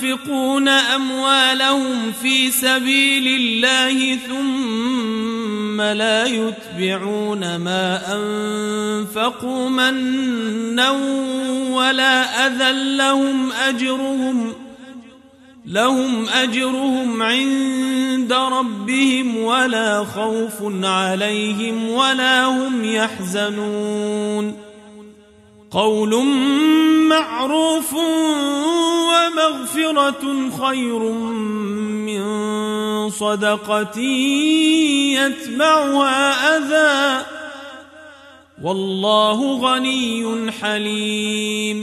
ينفقون أموالهم في سبيل الله ثم ثم لا يتبعون ما أنفقوا منا ولا أذى لهم أجرهم عند ربهم ولا خوف عليهم ولا هم يحزنون قول معروف ومغفرة خير من صدقة يتبعها أذى والله غني حليم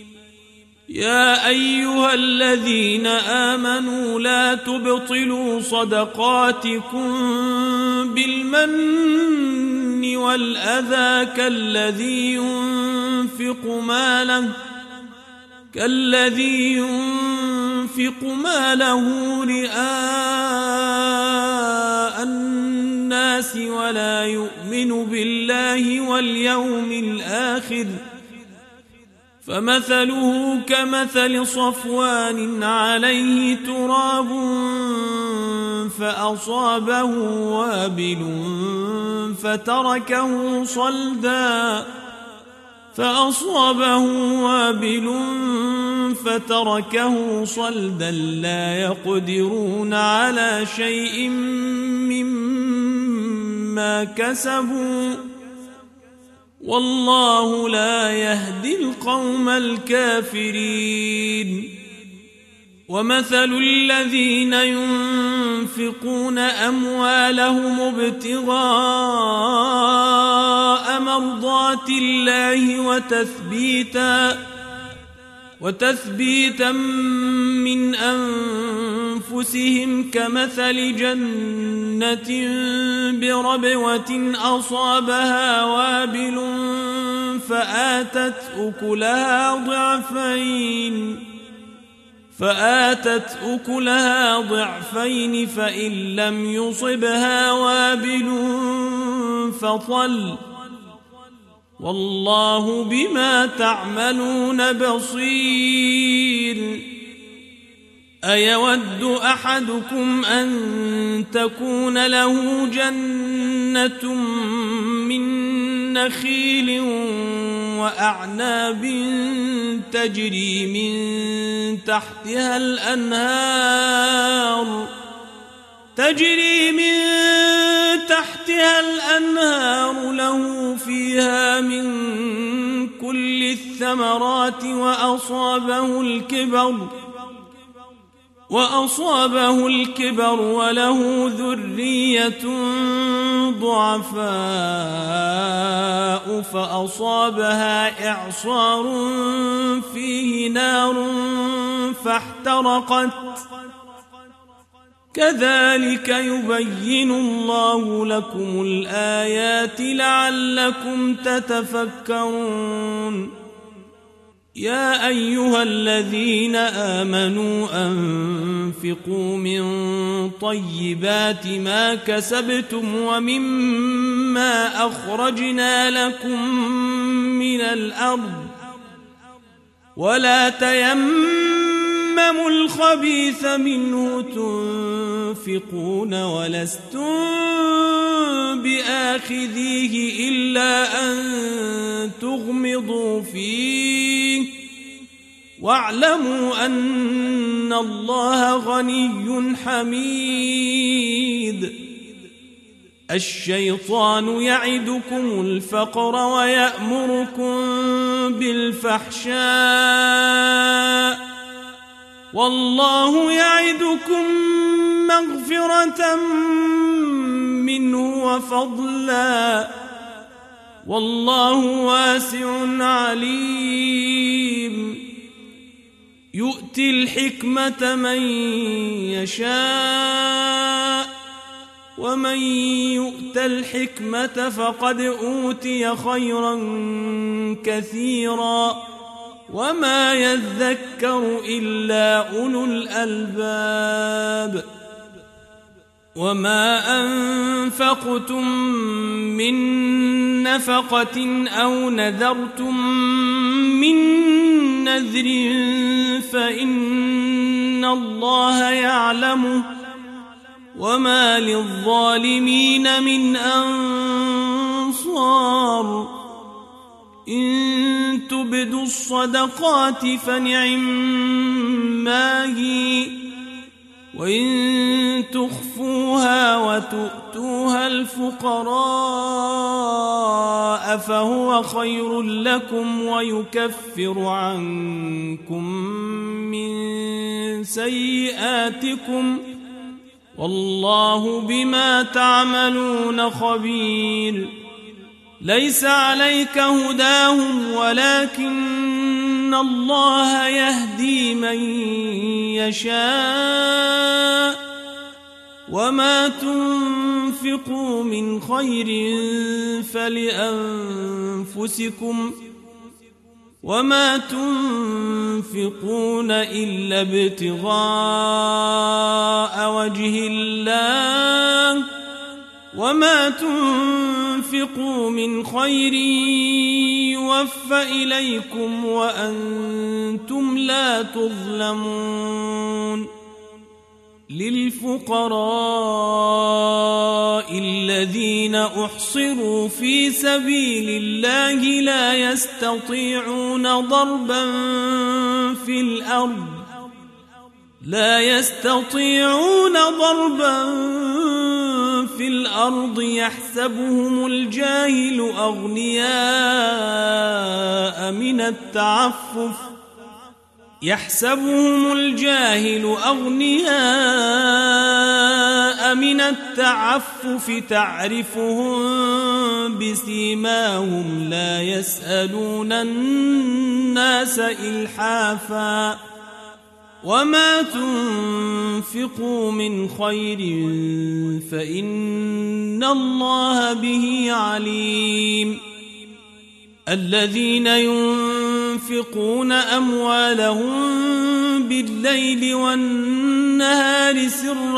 يا أيها الذين آمنوا لا تبطلوا صدقاتكم بالمن والأذى كالذي ينفق ماله رئاء الناس ولا يؤمن بالله واليوم الآخر فمثله كمثل صفوان عليه تراب فأصابه وابل فتركه صلدا لا يقدرون على شيء مما كسبوا والله لا يهدي القوم الكافرين ومثل الذين ينفقون أموالهم ابتغاء مرضات الله وتثبيتا من أنفسهم كمثل جنة بربوة أصابها وابل فآتت أكلها ضعفين فإن لم يصبها وابل فطل والله بما تعملون بصير أيود أحدكم أن تكون له جنة من نخيل وأعناب تجري من تحتها الأنهار له فيها من كل الثمرات وأصابه الكبر وله ذرية ضعفاء فأصابها إعصار فيه نار فاحترقت كذلك يبين الله لكم الآيات لعلكم تتفكرون يا أيها الذين آمنوا أنفقوا من طيبات ما كسبتم ومما أخرجنا لكم من الأرض ولا تيمموا الخبيث منه تنفقون ولستم بآخذيه إلا أن تغمضوا فيه واعلموا أن الله غني حميد الشيطان يعدكم الفقر ويأمركم بالفحشاء والله يعدكم مغفرة منه وفضلا والله واسع عليم يؤتي الحكمة من يشاء ومن يؤت الحكمة فقد أوتي خيرا كثيرا وما يذكر إلا أولو الألباب وما أنفقتم من نفقة أو نذرتم من نذر فإن الله يعلمه وما للظالمين من أنصار إن تبدوا الصدقات فنعما هي وإن تخفوها وتؤتوها الفقراء فهو خير لكم ويكفر عنكم من سيئاتكم والله بما تعملون خبير ليس عليك هداهم ولكن الله يهدي من يشاء وما تنفقوا من خير فلأنفسكم وما تنفقون إلا ابتغاء وجه الله وما تنفقوا من خير يوفى إليكم وأنتم لا تظلمون للفقراء الذين أحصروا في سبيل الله لا يستطيعون ضربا في الأرض يحسبهم الجاهل أغنياء من التعفف تعرفهم بسيماهم لا يسألون الناس إلحافا وما تنفقوا من خير فإن الله به عليم الذين ينفقون أموالهم بالليل والنهار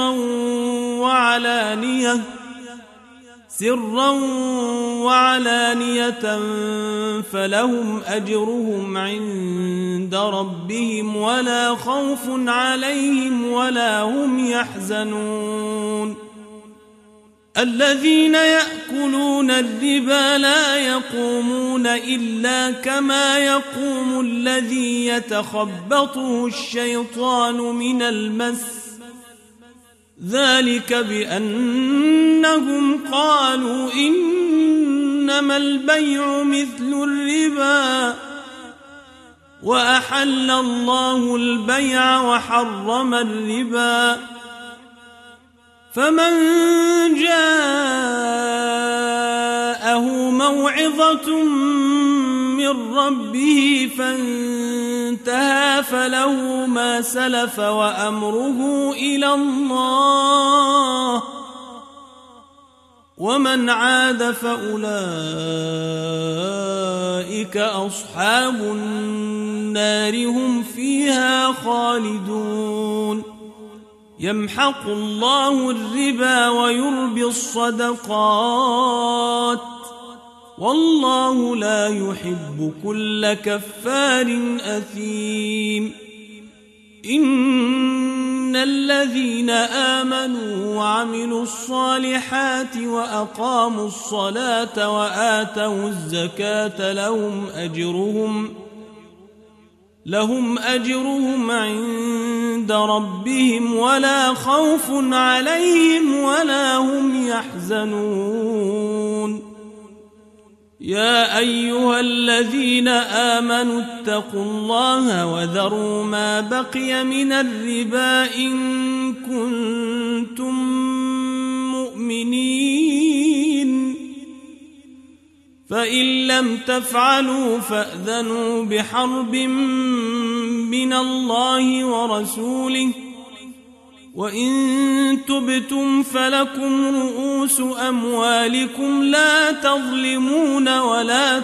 سرا وعلانية فلهم أجرهم عند ربهم ولا خوف عليهم ولا هم يحزنون الذين يأكلون الربا لا يقومون إلا كما يقوم الذي يتخبطه الشيطان من المس ذلك بأنهم قالوا إنما البيع مثل الربا وأحل الله البيع وحرم الربا فمن جاءه موعظة من ربه فانتهى فله ما سلف وأمره إلى الله ومن عاد فأولئك أصحاب النار هم فيها خالدون يمحق الله الربا ويربي الصدقات والله لا يحب كل كفار أثيم إن الذين آمنوا وعملوا الصالحات وأقاموا الصلاة وآتوا الزكاة لهم أجرهم عند ربهم ولا خوف عليهم ولا هم يحزنون يا أيها الذين آمنوا اتقوا الله وذروا ما بقي من الربا إن كنتم مؤمنين فإن لم تفعلوا فأذنوا بحرب من الله ورسوله وإن تبتم فلكم رؤوس أموالكم لا تظلمون ولا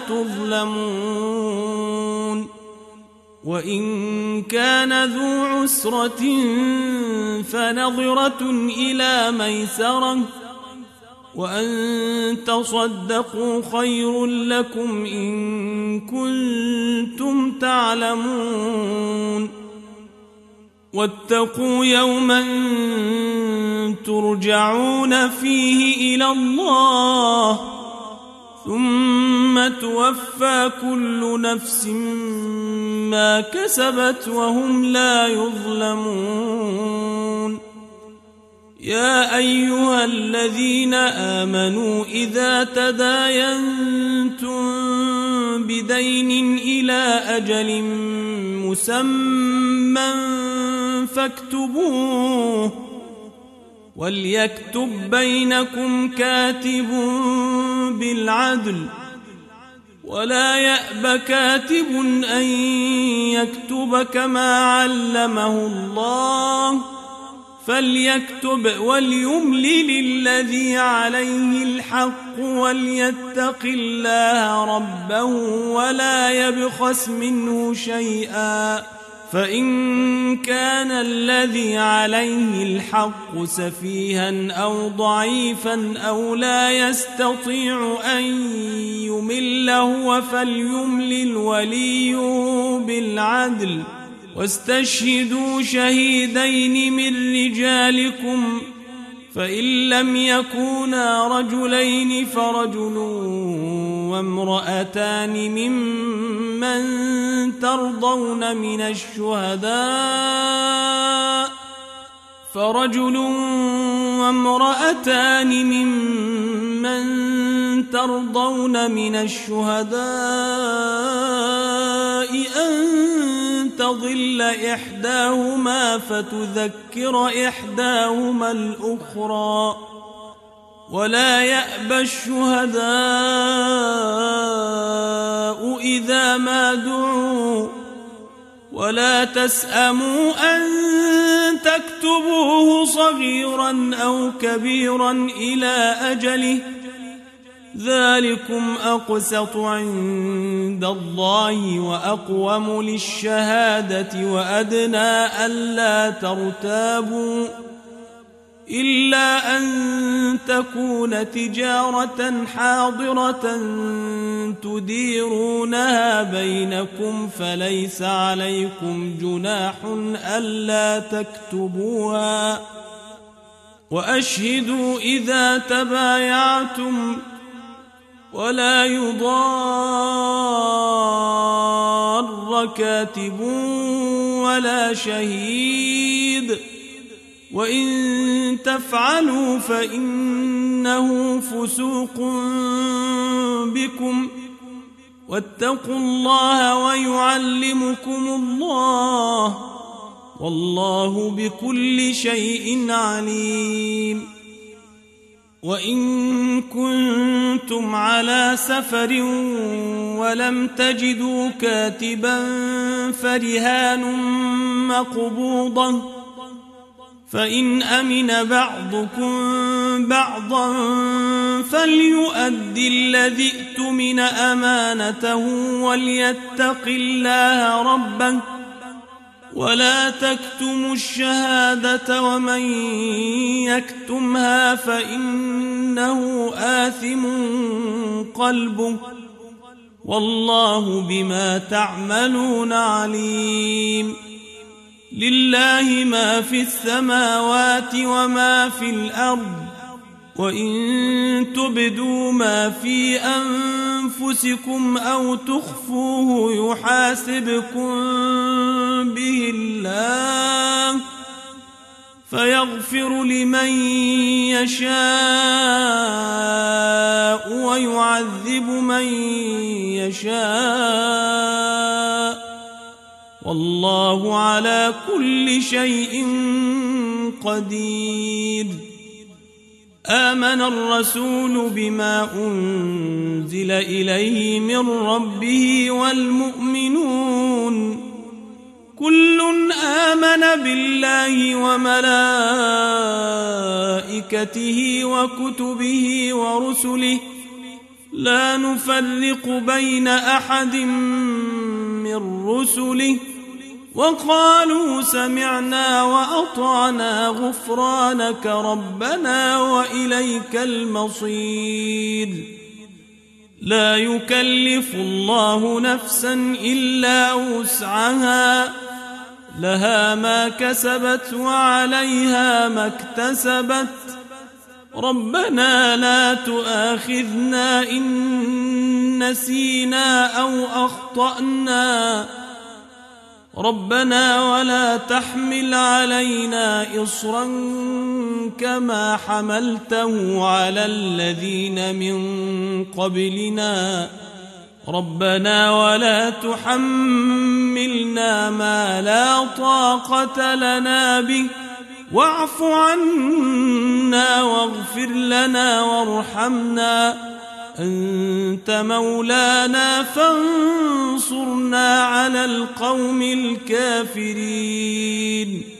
تظلمون وإن كان ذو عسرة فنظرة إلى ميسرة وأن تصدقوا خير لكم إن كنتم تعلمون واتقوا يوما ترجعون فيه إلى الله ثم توفى كل نفس ما كسبت وهم لا يظلمون. يا أيها الذين آمنوا إذا تداينتم بدين إلى أجل مسمى فاكتبوه وليكتب بينكم كاتب بالعدل ولا يأب كاتب أن يكتب كما علمه الله فليكتب وليملل الذي عليه الحق وليتق الله ربه ولا يبخس منه شيئا فإن كان الذي عليه الحق سفيها أو ضعيفا أو لا يستطيع أن يمل هو فليملل وليه بالعدل واستشهدوا شهيدين من رجالكم فإن لم يكونا رجلين فرجل وامرأتان ممن ترضون من الشهداء أن تضل إحداهما فتذكر إحداهما الأخرى ولا يأبى الشهداء إذا ما دعوا ولا تسأموا أن تكتبوه صغيرا أو كبيرا إلى أجله ذلكم أقسط عند الله وأقوم للشهادة وأدنى ألا ترتابوا إلا أن تكون تجارة حاضرة تديرونها بينكم فليس عليكم جناح ألا تكتبوها وأشهدوا إذا تبايعتم ولا يضار كاتب ولا شهيد وإن تفعلوا فإنه فسوق بكم واتقوا الله ويعلمكم الله والله بكل شيء عليم. وإن كنتم على سفر ولم تجدوا كاتبا فرهان مقبوضة فإن أمن بعضكم بعضا فليؤدي الذي اؤتمن أمانته وليتق الله ربه ولا تكتموا الشهادة ومن يكتمها فإنه آثم قلبه والله بما تعملون عليم. لله ما في السماوات وما في الأرض وإن تبدوا ما في أنفسكم أو تخفوه يحاسبكم به الله فيغفر لمن يشاء ويعذب من يشاء والله على كل شيء قدير. آمن الرسول بما أنزل إليه من ربه والمؤمنون كل آمن بالله وملائكته وكتبه ورسله لا نفرق بين أحد من رسله وقالوا سمعنا وأطعنا غفرانك ربنا وإليك المصير. لا يكلف الله نفسا إلا وسعها لها ما كسبت وعليها ما اكتسبت ربنا لا تؤاخذنا إن نسينا أو أخطأنا ربنا ولا تحمل علينا إصرا كما حملته على الذين من قبلنا ربنا ولا تحملنا ما لا طاقة لنا به واعف عنا واغفر لنا وارحمنا أنت مولانا فانصرنا على القوم الكافرين